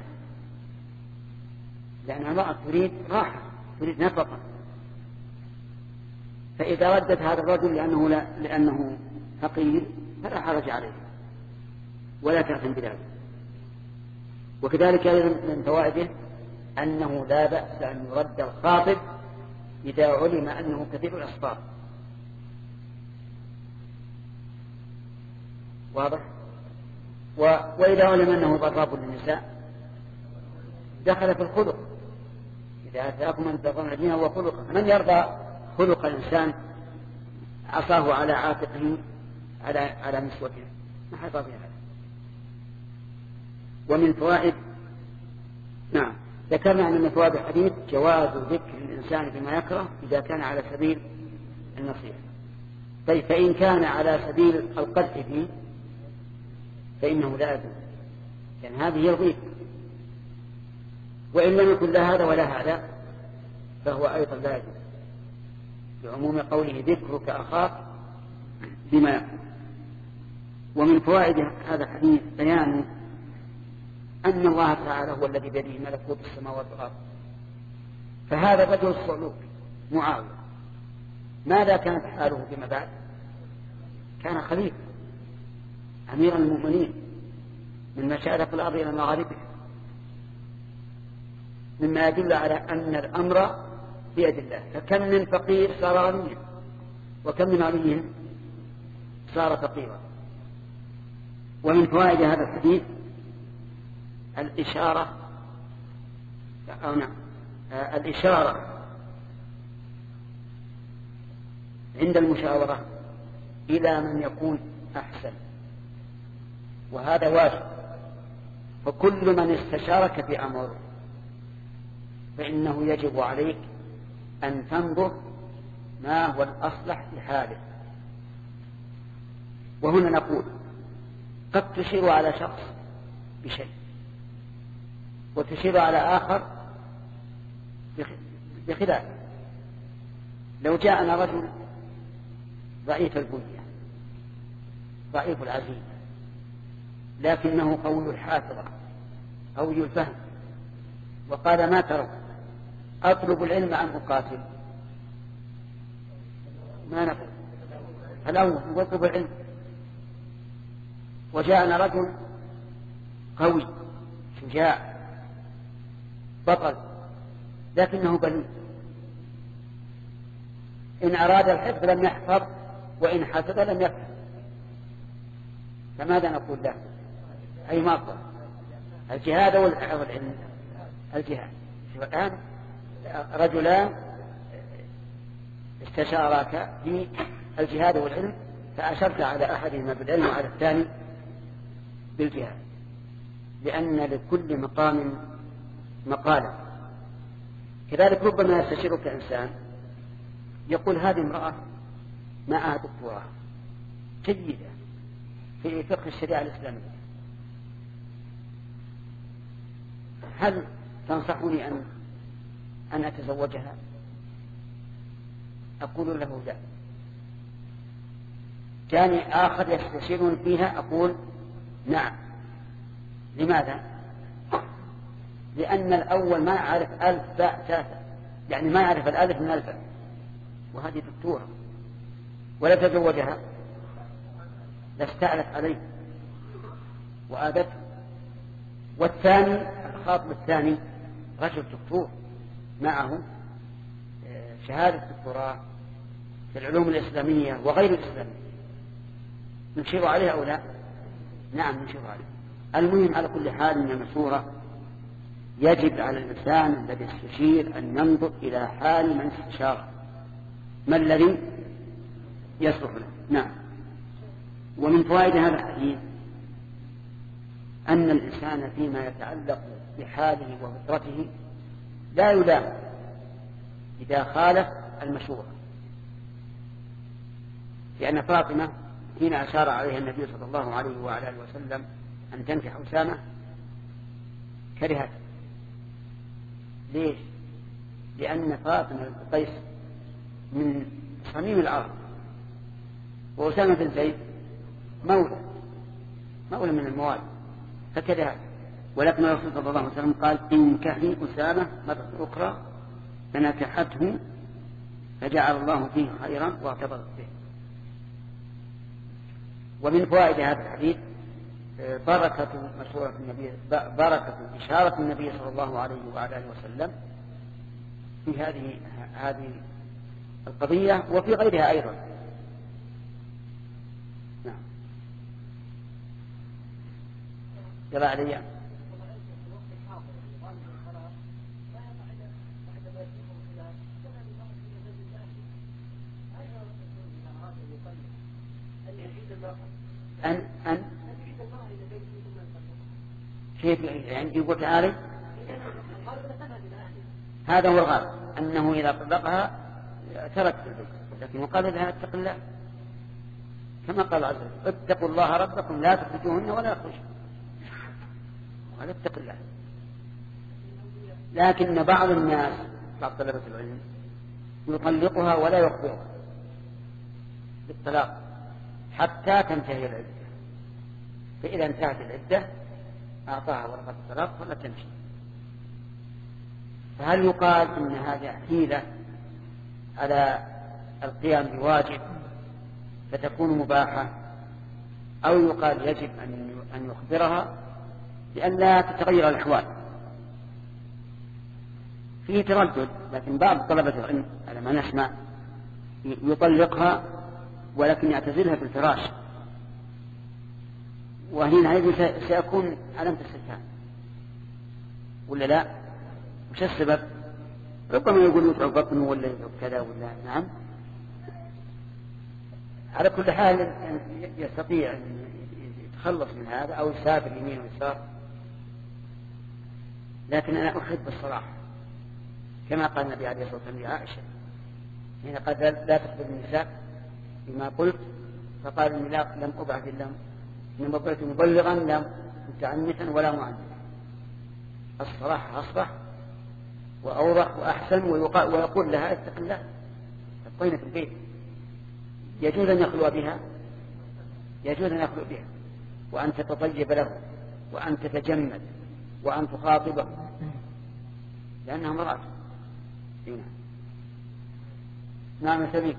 لأن المرأة تريد راحة، تريد نفقة. فإذا ردت هذا الرجل لأنه فقير فلا حرج عليه ولا تأثم بذلك. وكذلك من فوائده أنه لا بأس أن يرد الخاطب إذا علم أنه كثير الأسفار. واضح؟ وإذا علم أنه ضراب للنساء دخل في الخلق. إذا أتاكم من ترضون دينه وخلقه، من يرضى خلق الإنسان عصاه على عاتقه على نسوته؟ ما حيطى في هذا. ومن فوائد ذكرنا أن من فوائد الحديث جواز ذكر الإنسان بما يكره إذا كان على سبيل النصيحة. طيب فإن كان على سبيل القدح فيه فإنه لا يجوز، يعني هذه يرضيه. وإن لم يكن لا هذا ولا هذا فهو أيضا لا يجوز، بعموم قوله ذكرك أخاك بما يكره. ومن فوائد هذا الحديث بيان أن الله تعالى هو الذي بيده ملكوت السماوات والأرض. فهذا الرجل الصعلوك معاوية ماذا كانت حاله فيما بعد؟ كان خليفة أمير المؤمنين من مشارق الأرض إلى مغاربها، مما يدل على أن الأمر بيد الله. فكم من فقير صار غنيا، وكم من غني صار فقيرا. ومن فوائد هذا الحديث الإشارة عند المشاورة إلى من يكون أحسن، وهذا واجب. فكل من استشارك في أمر فإنه يجب عليك أن تنظر ما هو الأصلح في حاله. وهنا نقول قد تشير على شخص بشيء وتشير على آخر بخلاف. لو جاءنا رجل ضعيف البنية ضعيف العزيمة لكنه قوي الحافظة قوي الفهم وقال ما ترى أطلب العلم أم أقاتل، ما نقول الأول نطلب العلم. وجاءنا رجل قوي شجاع بطل لكنه بليد، إن أراد الحفظ لم يحفظ وإن حفظ لم يفهم، فماذا نقول له؟ أي مصدر الجهاد أو العلم؟ الجهاد. الآن رجلان استشارك في الجهاد والعلم فأشرت على أحدهما بالعلم وعلى الثاني بالجهاد، لأن لكل مقام مقالا. كذلك ربما يستشيرك إنسان يقول هذه امرأة معها دكتوراه جيدة في فقه الشريعة الإسلامية، هل تنصحني أن أتزوجها؟ أقول له لا. جاني آخر يستشيرني فيها أقول نعم. لماذا؟ لأن الأول ما يعرف ألف باء تاتا، يعني ما يعرف الألف من الباء، وهذه دكتورة ولا تزوجها لاستعلت عليه وآبته. والثاني الخاطب الثاني رجل دكتور معه شهادة دكتوراه في العلوم الإسلامية وغير الإسلامية، نشير عليها أو لا؟ نعم نشير عليها. المهم على كل حال من المشورة يجب على الإنسان الذي يستشير أن ينظر إلى حال من استشاره ما الذي يصلح له. نعم. ومن فوائد هذا الحديث أن الإنسان فيما يتعلق بحاله وفطرته لا يلام إذا خالف المشورة، لأن فاطمة حين أشار عليها النبي صلى الله عليه وعلى آله وسلم أن تنكح أسامة كرهت. ليش؟ لأن فاطمة بنت قيس من صميم العرب وأسامة بن زيد مولى من الموالي فكرهت. ولكن الرسول صلى الله عليه وسلم قال انكحي أسامة مرة أخرى فنكحته فجعل الله فيه خيرا واعتبرت به. ومن فوائد هذا الحديث بركة مشورة النبي، بركة إشارة النبي صلى الله عليه وعلى آله وسلم في هذه القضية وفي غيرها أيضا. نعم. يلا علي. أن كيف يعني يقول تعالى هذا هو الغالب أنه إذا طلقها تركت البيت، لكن وقال لها اتق الله كما قال عز وجل اتقوا الله ربكم لا تخرجوهن ولا يخرجن، وقال اتق الله. لكن بعض الناس بعض طلبة العلم يطلقها ولا يخبرها بالطلاق حتى تنتهي العدة، فإذا انتهت العدة أعطاها ورقة الطلاق ولا تمشي. فهل يقال إن هذا حيلة على القيام بواجب فتكون مباحة، أو يقال يجب أن يخبرها لئلا تتغير الأحوال؟ فيه تردد، لكن بعض طلبة العلم على ما نسمع يطلقها ولكن يعتزلها في الفراش، وهنا سيكون علامة استفهام ولا لا؟ وش السبب؟ ربما يقول يتعب بطنه ولا يتعب كذا ولا. نعم. على كل حال يستطيع أن يتخلص من هذا أو يسافر يمين ويسار لكن أنا أحب الصراحة، كما قال النبي عليه الصلاة والسلام لعائشة حين قال لا تخبر النساء بما قلت، فقال إني لم أبعث إنما بعثت مبلغا لا متعنتا ولا معنتا. الصراحة أصرح وأوضح وأحسن، ويقول لها اتق الله تبقين في البيت. يجوز أن يخلو بها، يجوز أن يخلو بها، وأن تتطيب له، وأن تتجمل، وأن تخاطبه، لأنها امرأة. نعم سبيل.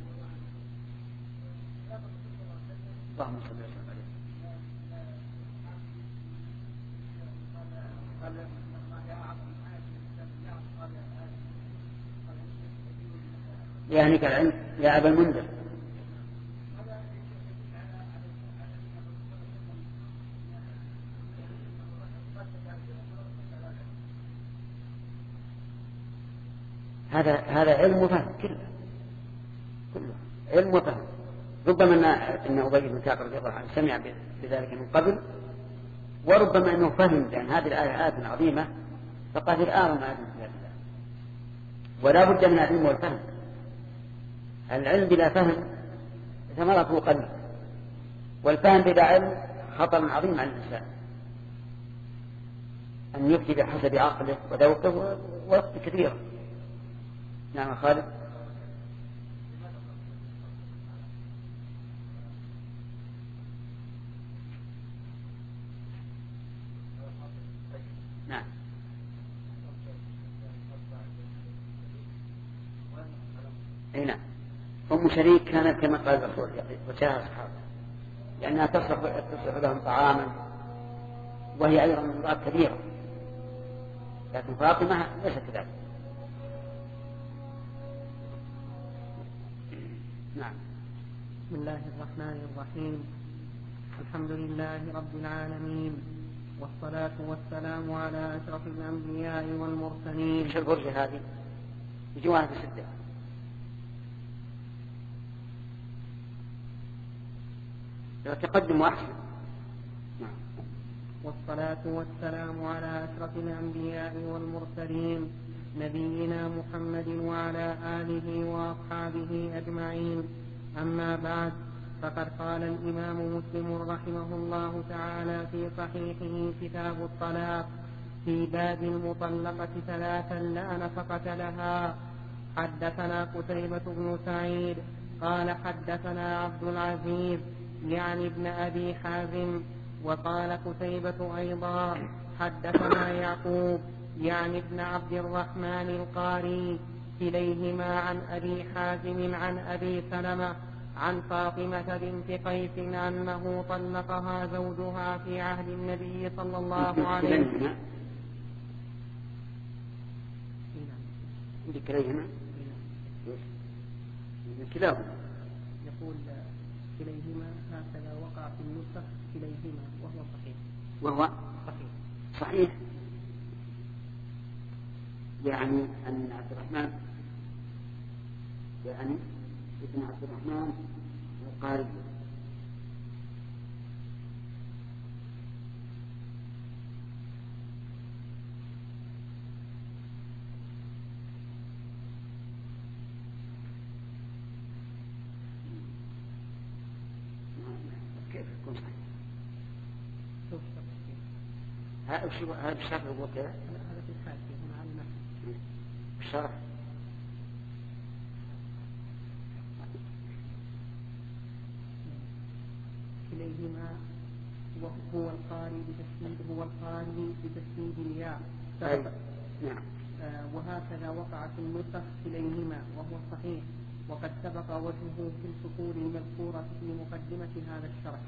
اللهم صل وسلم عليه. يعني كالعلم يا أبا المنذر. هذا علم وفهم، كله علم وفهم. ربما أن أبي بن كعب رضي الله عنه سمع بذلك من قبل، وربما أنه فهم، لأن هذه الآية آية عظيمة، فقال الآن ما أدري في الله. ولا بد من العلم والفهم. العلم بلا فهم ثمرته قليل، والفهم بلا علم خطر عظيم على الإنسان، أن يفتي بحسب عقله وذوقه ووقت كثير. نعم خالد. نعم. أي نعم. أم شريك كانت كما قال الرسول وشاها أصحابه، لأنها تصرف لهم طعاما، وهي أيضا من امرأة كبيرة، لكن فاطمة ليست كذلك. نعم. بسم الله الرحمن الرحيم. الحمد لله رب العالمين، والصلاة والسلام على أشرف الأنبياء والمرسلين. ايش البرجة هذه؟ يجوانا في السدة. لو تقدموا أحسن. نعم. والصلاة والسلام على أشرف الأنبياء والمرسلين، نبينا محمد وعلى آله وأصحابه أجمعين. أما بعد، فقد قال الإمام مسلم رحمه الله تعالى في صحيحه كتاب الطلاق في باب المطلقة ثلاثا لا نفقة لها: حدثنا قتيبة بن سعيد قال حدثنا عبد العزيز يعني ابن أبي حازم، وقال قتيبة أيضا حدثنا يعقوب يعني ابن عبد الرحمن القاري، كليهما عن أبي حازم عن أبي سلمة عن فاطمة بنت قيس أنه طلقها زوجها في عهد النبي صلى الله عليه وسلم. كليهما كلاهما يقول كليهما هكذا وقع في النسخ كليهما، وهو صحيح. وهو صحيح. يعني أن عبد الرحمن يعني ابن عبد الرحمن القاري كيف يكون صحيح؟ هذا الشرح يقول كذا؟ هذا في الحاشية هنا على المتن. الشرح كليهما هو القاري بتشديد الياء. نعم. وهكذا وقع في النسخ كليهما وهو صحيح، وقد سبق وجهه في الفصول المذكورة في مقدمة هذا الشرح.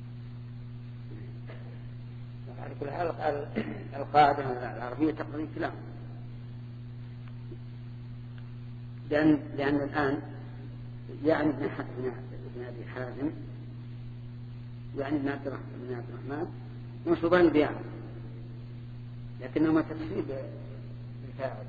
على كل حال القاعدة العربية تقضي كلام، لأن الآن يعني ابن أبي حازم يعني ابن عبد الرحمن منصوبان بيان، لكنهما تفسير بالفاعل.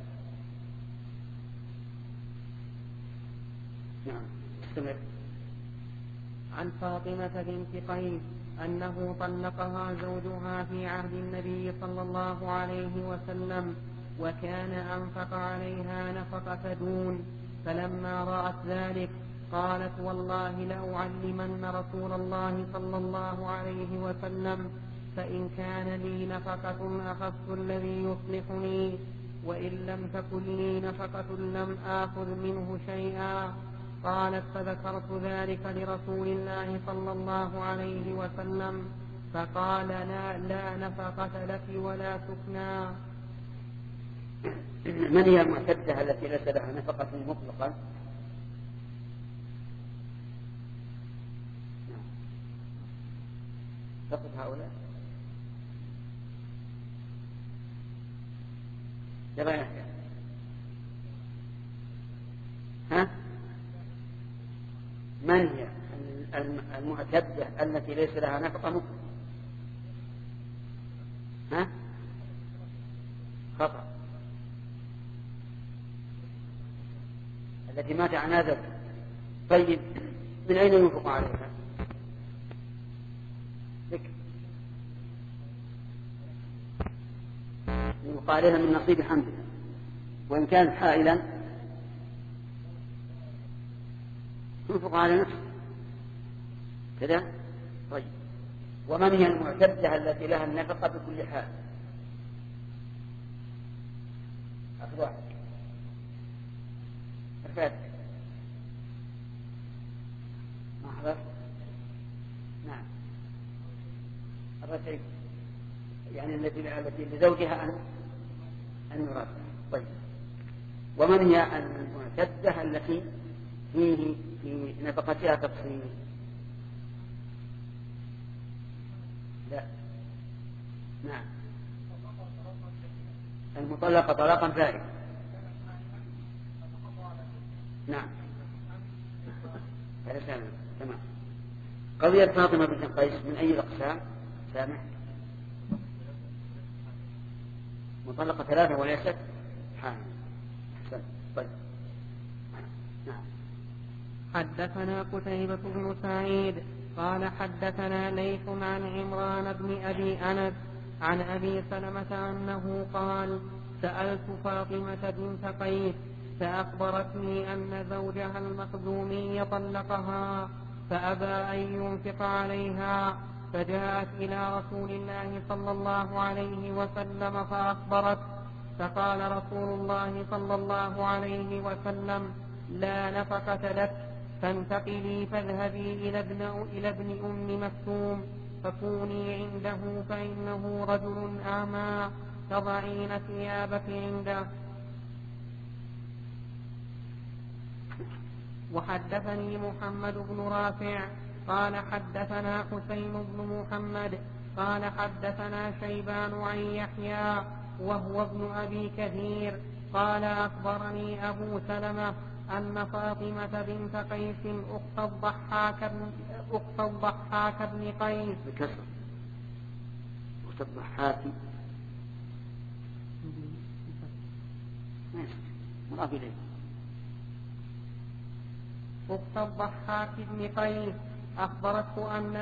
نعم. استمر. عن فاطمة بنت قيس أنه طلقها زوجها في عهد النبي صلى الله عليه وسلم، وكان أنفق عليها نفقة دون. فلما رأت ذلك قالت والله لأعلمن رسول الله صلى الله عليه وسلم، فإن كان لي نفقة أخذت الذي يصلحني، وإن لم تكن لي نفقة لم آخذ منه شيئا. قالت فذكرت ذلك لرسول الله صلى الله عليه وسلم، فقال لا نفقة لك ولا سكنى. من هي المعتدة التي ليس لها نفقة مطلقة؟ تقف هؤلاء يلا يحيى. ها؟ من هي المعتدة التي ليس لها نفقة مطلقة؟ ها؟ خطأ. التي مات عنها زوج. طيب من أين ينفق عليها؟ ذكر ينفق عليها من نصيب حملها، وإن كان حائلا ينفق على نفسه كذا. طيب ومن هي المعتدة التي لها النفقة بكل حال؟ أخذ واحد الفاتح ما حضر. نعم الرتيب يعني التي لزوجها أن يراد. طيب ومن هي المعتدة التي في نفقتها تفصيل؟ لا. نعم المطلقة طلاقا فائدا. نعم هذا سامع. تمام. قضية فاطمة بنت قيس من أي الأقسام؟ سامع. مطلقة 3 وليست حامل. طيب. نعم. حدثنا قتيبة بن سعيد قال حدثنا ليث عن عمران بن أبي أنس عن أبي سلمة أنه قال سألت فاطمة بنت قيس فأخبرتني أن زوجها المخزومي طلقها فأبى أن ينفق عليها، فجاءت إلى رسول الله صلى الله عليه وسلم فأخبرت، فقال رسول الله صلى الله عليه وسلم لا نفقة لك، فانتقلي فاذهبي إلى ابن أم مكتوم فكوني عنده فإنه رجل أعمى تضعين ثيابك عنده. وحدثني محمد بن رافع قال حدثنا حسين بن محمد قال حدثنا شيبان عن يحيى وهو ابن أبي كثير قال أخبرني أبو سلمة أن فاطمة بنت قيس أخت الضحاك بن قيس بكسر أخت الضحاك مضاف إليه أخت الضحاك بن قيس أخبرته أن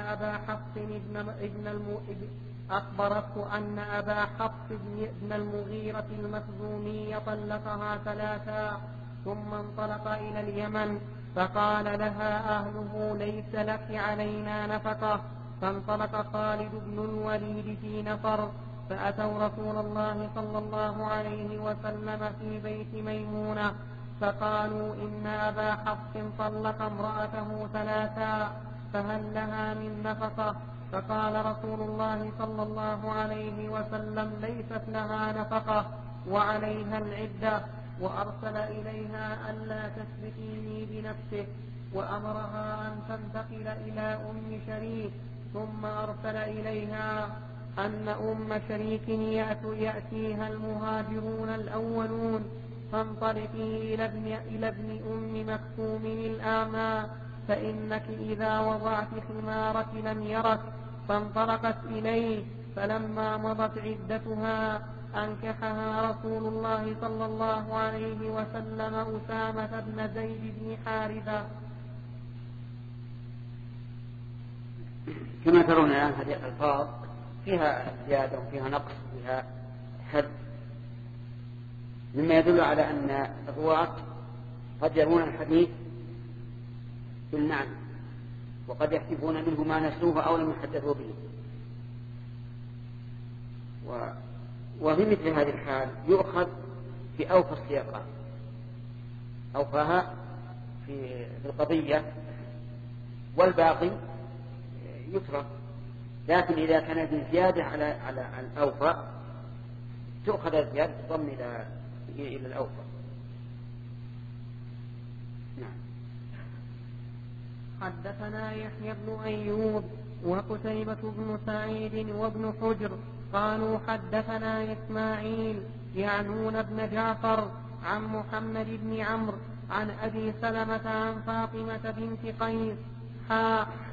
أبا حفص بن المغيرة المخزومي طلقها 3 ثم انطلق إلى اليمن، فقال لها أهله ليس لك علينا نفقة، فانطلق خالد بن الوليد في نفر فأتوا رسول الله صلى الله عليه وسلم في بيت ميمونة فقالوا إن أبا حفص طلق امرأته 3 فهل لها من نفقة؟ فقال رسول الله صلى الله عليه وسلم ليست لها نفقة وعليها العدة، وأرسل إليها ألا تسبقيني بنفسه، وأمرها أن تنتقل إلى أم شريك، ثم أرسل إليها أن أم شريك يأتيها المهاجرون الأولون فانطلقي إلى ابن أم مكتوم الأعمى فإنك إذا وضعت خمارك لم يرك، فانطلقت إليه، فلما مضت عدتها أنكحها رسول الله صلى الله عليه وسلم أسامة بن زيد بن حارثة. كما ترون الآن هذه الألفاظ فيها زيادة وفيها نقص وفيها حذف، مما يدل على أن الرواة قد يرون الحديث بالمعنى وقد يحذفون منه ما نسوه أو لم يحدثوا به. وفي مثل هذه الحال يؤخذ في أوفى السياقات، أوفاها في القضية، والباقي يترك. لكن إذا كان بالزيادة على الأوفى تؤخذ الزيادة تضم إلى الأوفى. نعم. حدثنا يحيى بن أيوب وقتيبة بن سعيد وابن حجر قالوا حدثنا إسماعيل يعنون بن جعفر عن محمد بن عمرو عن أبي سلمة عن فاطمة بنت قيس